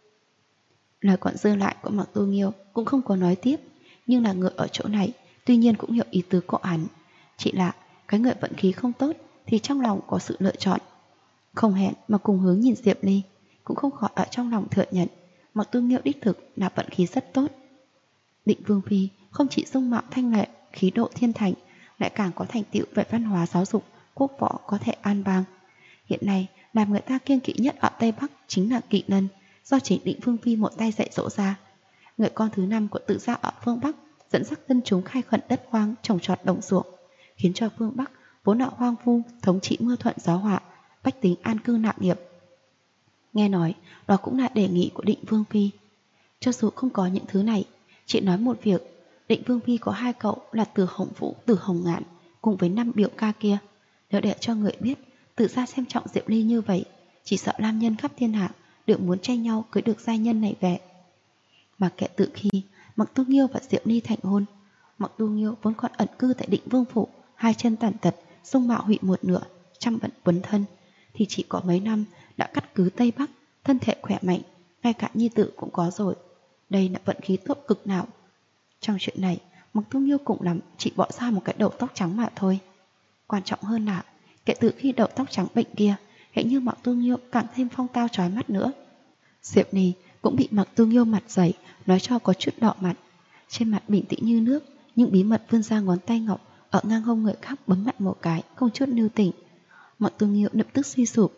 Lời còn dư lại của Mặc Tu Nghiêu cũng không có nói tiếp, nhưng là người ở chỗ này tuy nhiên cũng hiểu ý tứ của hắn. Chỉ là cái người vận khí không tốt thì trong lòng có sự lựa chọn. Không hẹn mà cùng hướng nhìn Diệp Ly, cũng không khỏi ở trong lòng thừa nhận Mặc Tu Nghiêu đích thực là vận khí rất tốt. Định Vương phi không chỉ dung mạo thanh lệ, khí độ thiên thành, lại càng có thành tựu về văn hóa giáo dục, quốc võ có thể an bang. Hiện nay làm người ta kiêng kỵ nhất ở Tây Bắc chính là Kỵ Lân, do chính Định Vương phi một tay dạy dỗ ra. Người con thứ 5 của Tự Gia ở phương Bắc dẫn dắt dân chúng khai khẩn đất hoang, trồng trọt đồng ruộng, khiến cho phương Bắc vốn đã hoang vu, thống trị mưa thuận gió họa, bách tính an cư lạc nghiệp. Nghe nói đó cũng là đề nghị của Định Vương phi. Cho dù không có những thứ này, chỉ nói một việc, Định Vương phi có 2 cậu là Từ Hồng Vũ, Từ Hồng Ngạn, cùng với 5 biểu ca kia. Nếu để cho người biết Tự Gia xem trọng Diệp Ly như vậy, chỉ sợ nam nhân khắp thiên hạ đều muốn tranh nhau cưới được giai nhân này về. Mà kể từ khi Mặc Tu Nghiêu và Diệp Ly thành hôn, Mặc Tu Nghiêu vốn còn ẩn cư tại Định Vương phủ, 2 chân tàn tật, dung mạo hụy một nửa, trăm bận quấn thân, thì chỉ có mấy năm đã cắt cứ Tây Bắc, thân thể khỏe mạnh, ngay cả nhi tử cũng có rồi. Đây là vận khí tốt cực nào. Trong chuyện này, Mặc Tu Nghiêu cũng lắm chỉ bỏ ra một cái đầu tóc trắng mà thôi. Quan trọng hơn là kể từ khi đầu tóc trắng bệnh kia, hình như Mặc Tu Nghiêu càng thêm phong tao chói mắt nữa. Diệp Ni cũng bị Mặc Tu Nghiêu mặt dày, nói cho có chút đỏ mặt. Trên mặt bình tĩnh như nước, nhưng bí mật vươn ra ngón tay ngọc ở ngang hông người khác bấm mặt một cái, không chút lưu tình. Mặc Tu Nghiêu lập tức suy sụp.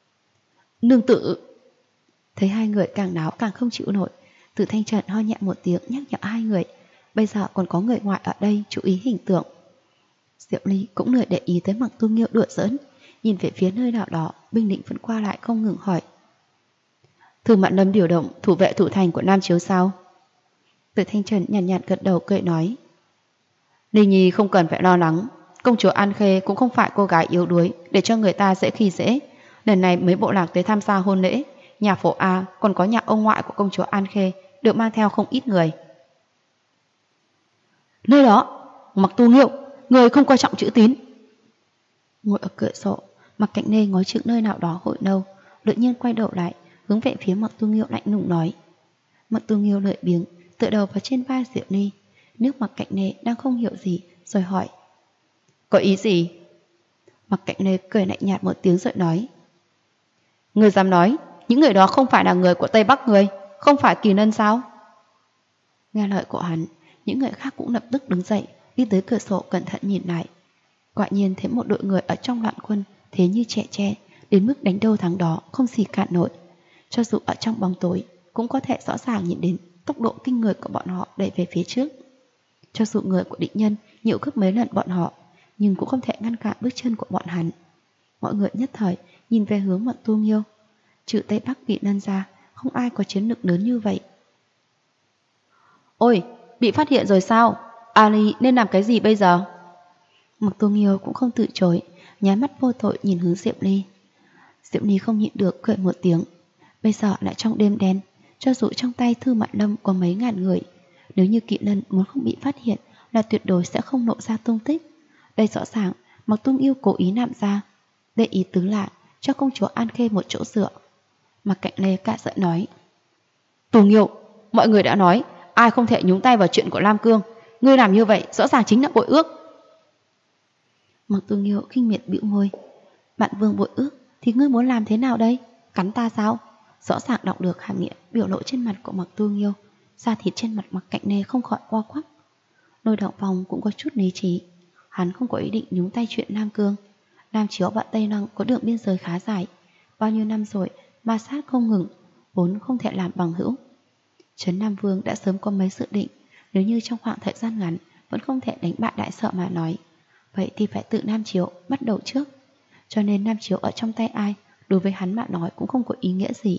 Nương tử! Thấy hai người càng náo càng không chịu nổi, Từ Thanh Trần ho nhẹ một tiếng nhắc nhở hai người. Bây giờ còn có người ngoại ở đây chú ý hình tượng. Diệp Ly cũng lười để ý tới Mặc Tu Nghiêu đùa giỡn, nhìn về phía nơi nào đó, binh lính vẫn qua lại không ngừng hỏi: Thư Mạn Lâm điều động thủ vệ thủ thành của Nam Chiếu sao? Từ Thanh Trần nhàn nhạt gật đầu cười nói: Ly Nhi không cần phải lo lắng, công chúa An Khê cũng không phải cô gái yếu đuối để cho người ta dễ khi dễ. Lần này mấy bộ lạc tới tham gia hôn lễ, nhà phổ A còn có nhà ông ngoại của công chúa An Khê được mang theo không ít người. Nơi đó, Mặc Tu Nghiêu, người không coi trọng chữ tín. Ngồi ở cửa sổ, Mặc Cạnh Nê ngó chừng nơi nào đó hồi lâu, đột nhiên quay đầu lại, hướng về phía Mặc Tu Nghiêu lạnh lùng nói. Mặc Tu Nghiêu lười biếng, tựa đầu vào trên vai Diệp Ly. Nước Mặc Cạnh Nê đang không hiểu gì, rồi hỏi: Có ý gì? Mặc Cạnh Nê cười lạnh nhạt một tiếng rồi nói: Người dám nói những người đó không phải là người của Tây Bắc người, không phải Kỳ Lân sao? Nghe lời của hắn, những người khác cũng lập tức đứng dậy, đi tới cửa sổ cẩn thận nhìn lại. Quả nhiên thấy một đội người ở trong loạn quân, thế như trẻ tre, đến mức đánh đâu thắng đó, không gì cản nổi. Cho dù ở trong bóng tối, cũng có thể rõ ràng nhìn đến tốc độ kinh người của bọn họ đẩy về phía trước. Cho dù người của Định Nhân nhiều gấp mấy lần bọn họ, nhưng cũng không thể ngăn cản bước chân của bọn hắn. Mọi người nhất thời nhìn về hướng Mặc Tu Nghiêu. Trừ Tây Bắc Kỵ Lân ra, không ai có chiến lực lớn như vậy. Ôi, bị phát hiện rồi sao? Ali nên làm cái gì bây giờ? Mặc Tu Nghiêu cũng không từ chối, nháy mắt vô tội nhìn hướng Diệp Ly. Diệp Ly không nhịn được cười một tiếng. Bây giờ lại trong đêm đen, cho dù trong tay Thư Mạn Lâm có mấy ngàn người, nếu như Kỵ Lân muốn không bị phát hiện là tuyệt đối sẽ không lộ ra tung tích. Đây rõ ràng Mặc Tu Nghiêu cố ý nạm ra, để ý tứ lại cho công chúa An Khê một chỗ dựa. Mặc Cạnh Lê cả giận nói: Tu Nghiêu, mọi người đã nói ai không thể nhúng tay vào chuyện của Lam Cương. Ngươi làm như vậy rõ ràng chính là bội ước. Mặc Tu Nghiêu khinh miệt bĩu môi. Bạn Vương bội ước thì ngươi muốn làm thế nào đây? Cắn ta sao? Rõ ràng đọc được hàm nghĩa biểu lộ trên mặt của Mặc Tu Nghiêu. Da thịt trên mặt Mặc Cạnh Nê không khỏi co quắp. Lôi Động Phong cũng có chút lý trí. Hắn không có ý định nhúng tay chuyện Nam Cương. Nam Chiếu và Tây Lăng có đường biên giới khá dài. Bao nhiêu năm rồi ma sát không ngừng, vốn không thể làm bằng hữu. Trấn Nam Vương đã sớm có mấy dự định, nếu như trong khoảng thời gian ngắn vẫn không thể đánh bại Đại Sợ mà nói, vậy thì phải tự Nam Chiếu bắt đầu trước. Cho nên Nam Chiếu ở trong tay ai, đối với hắn mà nói cũng không có ý nghĩa gì.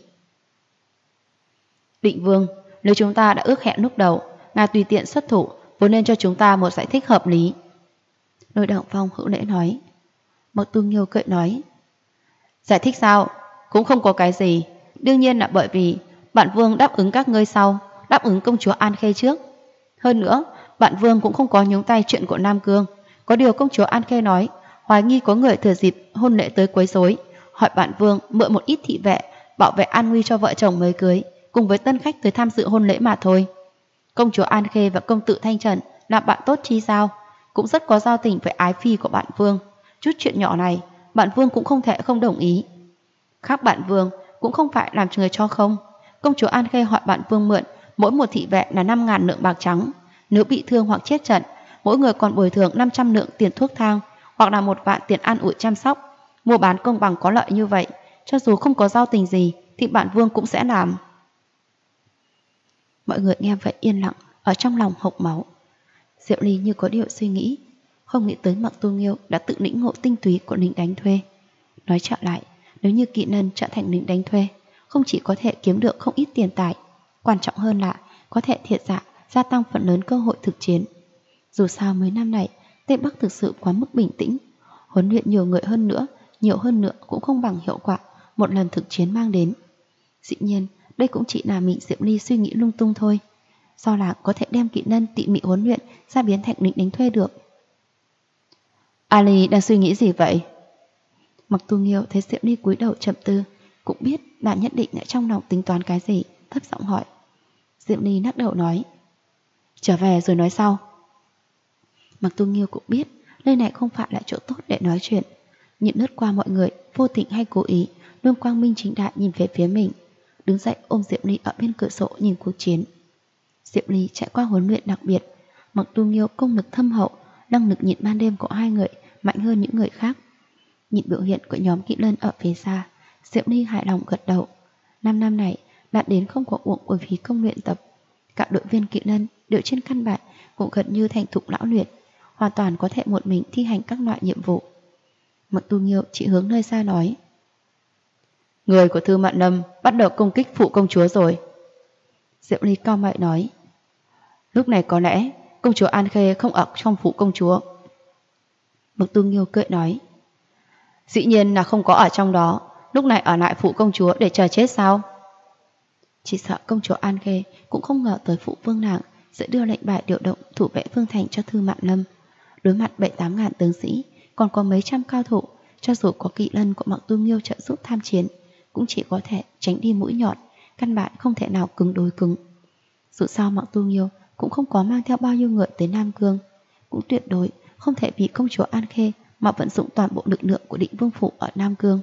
Định Vương, nếu chúng ta đã ước hẹn lúc đầu, ngài tùy tiện xuất thủ, vốn nên cho chúng ta một giải thích hợp lý. Lôi Động Phong hữu lễ nói. Mặc Tu Nghiêu cười nói, giải thích sao? Cũng không có cái gì. Đương nhiên là bởi vì bản Vương đáp ứng các ngươi sau, đáp ứng công chúa An Khê trước. Hơn nữa, bản Vương cũng không có nhúng tay chuyện của Nam Cương. Có điều công chúa An Khê nói, hoài nghi có người thừa dịp hôn lễ tới quấy rối, hỏi bản Vương mượn một ít thị vệ, bảo vệ an nguy cho vợ chồng mới cưới, cùng với tân khách tới tham dự hôn lễ mà thôi. Công chúa An Khê và công tử Thanh Trần là bạn tốt chi sao, cũng rất có giao tình với ái phi của bản Vương. Chút chuyện nhỏ này, bản Vương cũng không thể không đồng ý. Khác bản Vương cũng không phải làm người cho không. Công chúa An Khê hỏi bản Vương mượn mỗi một thị vệ là 5.000 lượng bạc trắng. Nếu bị thương hoặc chết trận, mỗi người còn bồi thường 500 lượng tiền thuốc thang, hoặc là 1 vạn tiền an ủi chăm sóc. Mua bán công bằng có lợi như vậy, cho dù không có giao tình gì thì bản Vương cũng sẽ làm. Mọi người nghe vậy yên lặng, ở trong lòng hộc máu. Diệu Ly như có điều suy nghĩ, không nghĩ tới Mặc Tu Nghiêu đã tự lĩnh ngộ tinh túy của lính đánh thuê. Nói trở lại, nếu như Kỵ Nân trở thành lính đánh thuê, không chỉ có thể kiếm được không ít tiền tài, quan trọng hơn là có thể thiệt dạ gia tăng phần lớn cơ hội thực chiến. Dù sao mấy năm này, Tây Bắc thực sự quá mức bình tĩnh, huấn luyện nhiều người hơn nữa, nhiều hơn nữa cũng không bằng hiệu quả một lần thực chiến mang đến. Dĩ nhiên, đây cũng chỉ là mình Diệu Ly suy nghĩ lung tung thôi, do là có thể đem Kỵ Nân tỉ mỉ huấn luyện ra biến thành lính đánh thuê được. Ali đang suy nghĩ gì vậy? Mặc Tu Nghiêu thấy Diệu Ly cúi đầu trầm tư, cũng biết bà nhất định ở trong lòng tính toán cái gì, thấp giọng hỏi. Diệu Ly lắc đầu nói, trở về rồi nói sau. Mặc Tu Nghiêu cũng biết nơi này không phải là chỗ tốt để nói chuyện, nhìn lướt qua mọi người, vô tình hay cố ý, luôn quang minh chính đại nhìn về phía mình, đứng dậy ôm Diệu Ly ở bên cửa sổ nhìn cuộc chiến. Diệu Ly trải qua huấn luyện đặc biệt, Mặc Tu Nghiêu công lực thâm hậu, năng lực nhịn ban đêm của hai người mạnh hơn những người khác. Nhìn biểu hiện của nhóm Kỵ Lân ở phía xa, Diệu Ly hài lòng gật đầu. 5 năm này, bạn đến không có uổng bởi vì công luyện tập. Các đội viên Kỵ Lân đều trên căn bản cũng gần như thành thục lão luyện, hoàn toàn có thể một mình thi hành các loại nhiệm vụ. Mặc Tu Nghiêu chỉ hướng nơi xa nói, người của Thư Mạn Lâm bắt đầu công kích phụ công chúa rồi. Diệu Ly cao mày nói, lúc này có lẽ công chúa An Khê không ở trong phụ công chúa. Mặc Tu Nghiêu cười nói, dĩ nhiên là không có ở trong đó, lúc này ở lại phụ công chúa để chờ chết sao? Chỉ sợ công chúa An Khê cũng không ngờ tới phụ vương nàng sẽ đưa lệnh bài điều động thủ vệ phương thành cho Thư Mạn Lâm. Đối mặt 7-8 ngàn tướng sĩ, còn có mấy trăm cao thủ, cho dù có Kỵ Lân của Mặc Tu Nghiêu trợ giúp tham chiến, cũng chỉ có thể tránh đi mũi nhọn, căn bản không thể nào cứng đối cứng. Dù sao Mặc Tu Nghiêu cũng không có mang theo bao nhiêu người tới Nam Cương, cũng tuyệt đối không thể vì công chúa An Khê mà vận dụng toàn bộ lực lượng của Định Vương phủ ở Nam Cương.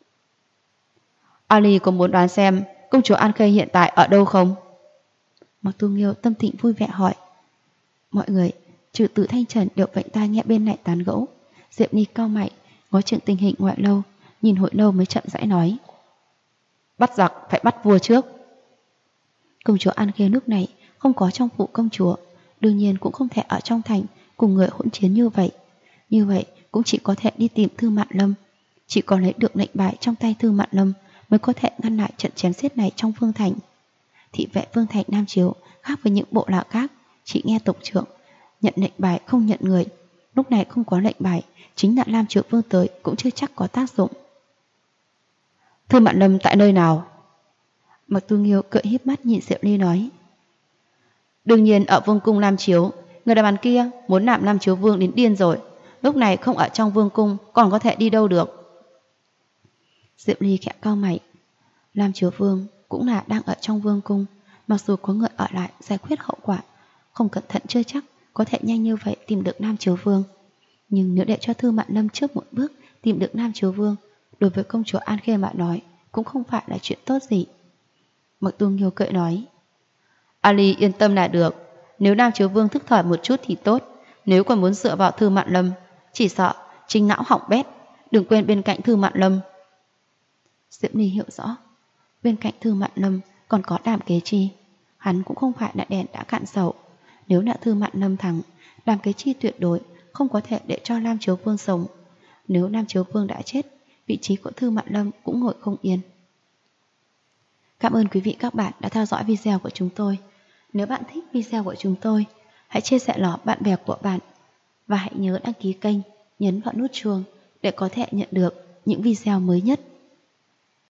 Ali có muốn đoán xem công chúa An Khê hiện tại ở đâu không? Mặc Tu Nghiêu tâm tình vui vẻ hỏi. Mọi người trừ Tử Thanh Trần đều vệnh tai nghe bên này tán gẫu. Diệp Ni cao mày, ngó chừng tình hình ngoại lâu, nhìn hồi lâu mới chậm rãi nói, bắt giặc phải bắt vua trước. Công chúa An Khê lúc này không có trong phủ công chúa, đương nhiên cũng không thể ở trong thành cùng người hỗn chiến như vậy. Như vậy cũng chỉ có thể đi tìm Thư Mạn Lâm. Chỉ có lấy được lệnh bài trong tay Thư Mạn Lâm mới có thể ngăn lại trận chém giết này trong Vương Thành. Thị vệ Vương Thành Nam Chiếu khác với những bộ lạc khác, chỉ nghe tộc trưởng nhận lệnh bài không nhận người. Lúc này không có lệnh bài, chính là Lam Triệu Vương tới cũng chưa chắc có tác dụng. Thư Mạn Lâm tại nơi nào? Mặc Tu Nghiêu cười híp mắt nhìn Diệu Ly nói, đương nhiên ở Vương cung Lam Chiếu. Người đàn bà kia muốn làm Lam Chiếu Vương đến điên rồi, lúc này không ở trong Vương cung còn có thể đi đâu được. Diệu Ly khẽ cau mày. Lam Chiếu Vương cũng là đang ở trong Vương cung, Mặc dù có người ở lại giải quyết hậu quả, không cẩn thận chưa chắc có thể nhanh như vậy tìm được Nam Chiếu Vương. Nhưng nếu để cho Thư Mạn Lâm trước một bước tìm được Nam Chiếu Vương, đối với công chúa An Khê mà nói cũng không phải là chuyện tốt gì. Mặc Tu Nghiêu cười nói, Ali yên tâm là được. Nếu Nam Chiếu Vương thức thời một chút thì tốt. Nếu còn muốn dựa vào Thư Mạn Lâm, chỉ sợ chính não hỏng bét. Đừng quên bên cạnh Thư Mạn Lâm. Diệp Ni hiểu rõ, bên cạnh Thư Mạn Lâm còn có Đàm Kế Chi. Hắn cũng không phải là đèn đã cạn dầu. Nếu là Thư Mạn Lâm thắng, Đàm Kế Chi tuyệt đối không có thể để cho Nam Chiếu Vương sống. Nếu Nam Chiếu Vương đã chết, vị trí của Thư Mạn Lâm cũng ngồi không yên. Cảm ơn quý vị các bạn đã theo dõi video của chúng tôi. Nếu bạn thích video của chúng tôi, hãy chia sẻ nó bạn bè của bạn. Và hãy nhớ đăng ký kênh, nhấn vào nút chuông để có thể nhận được những video mới nhất.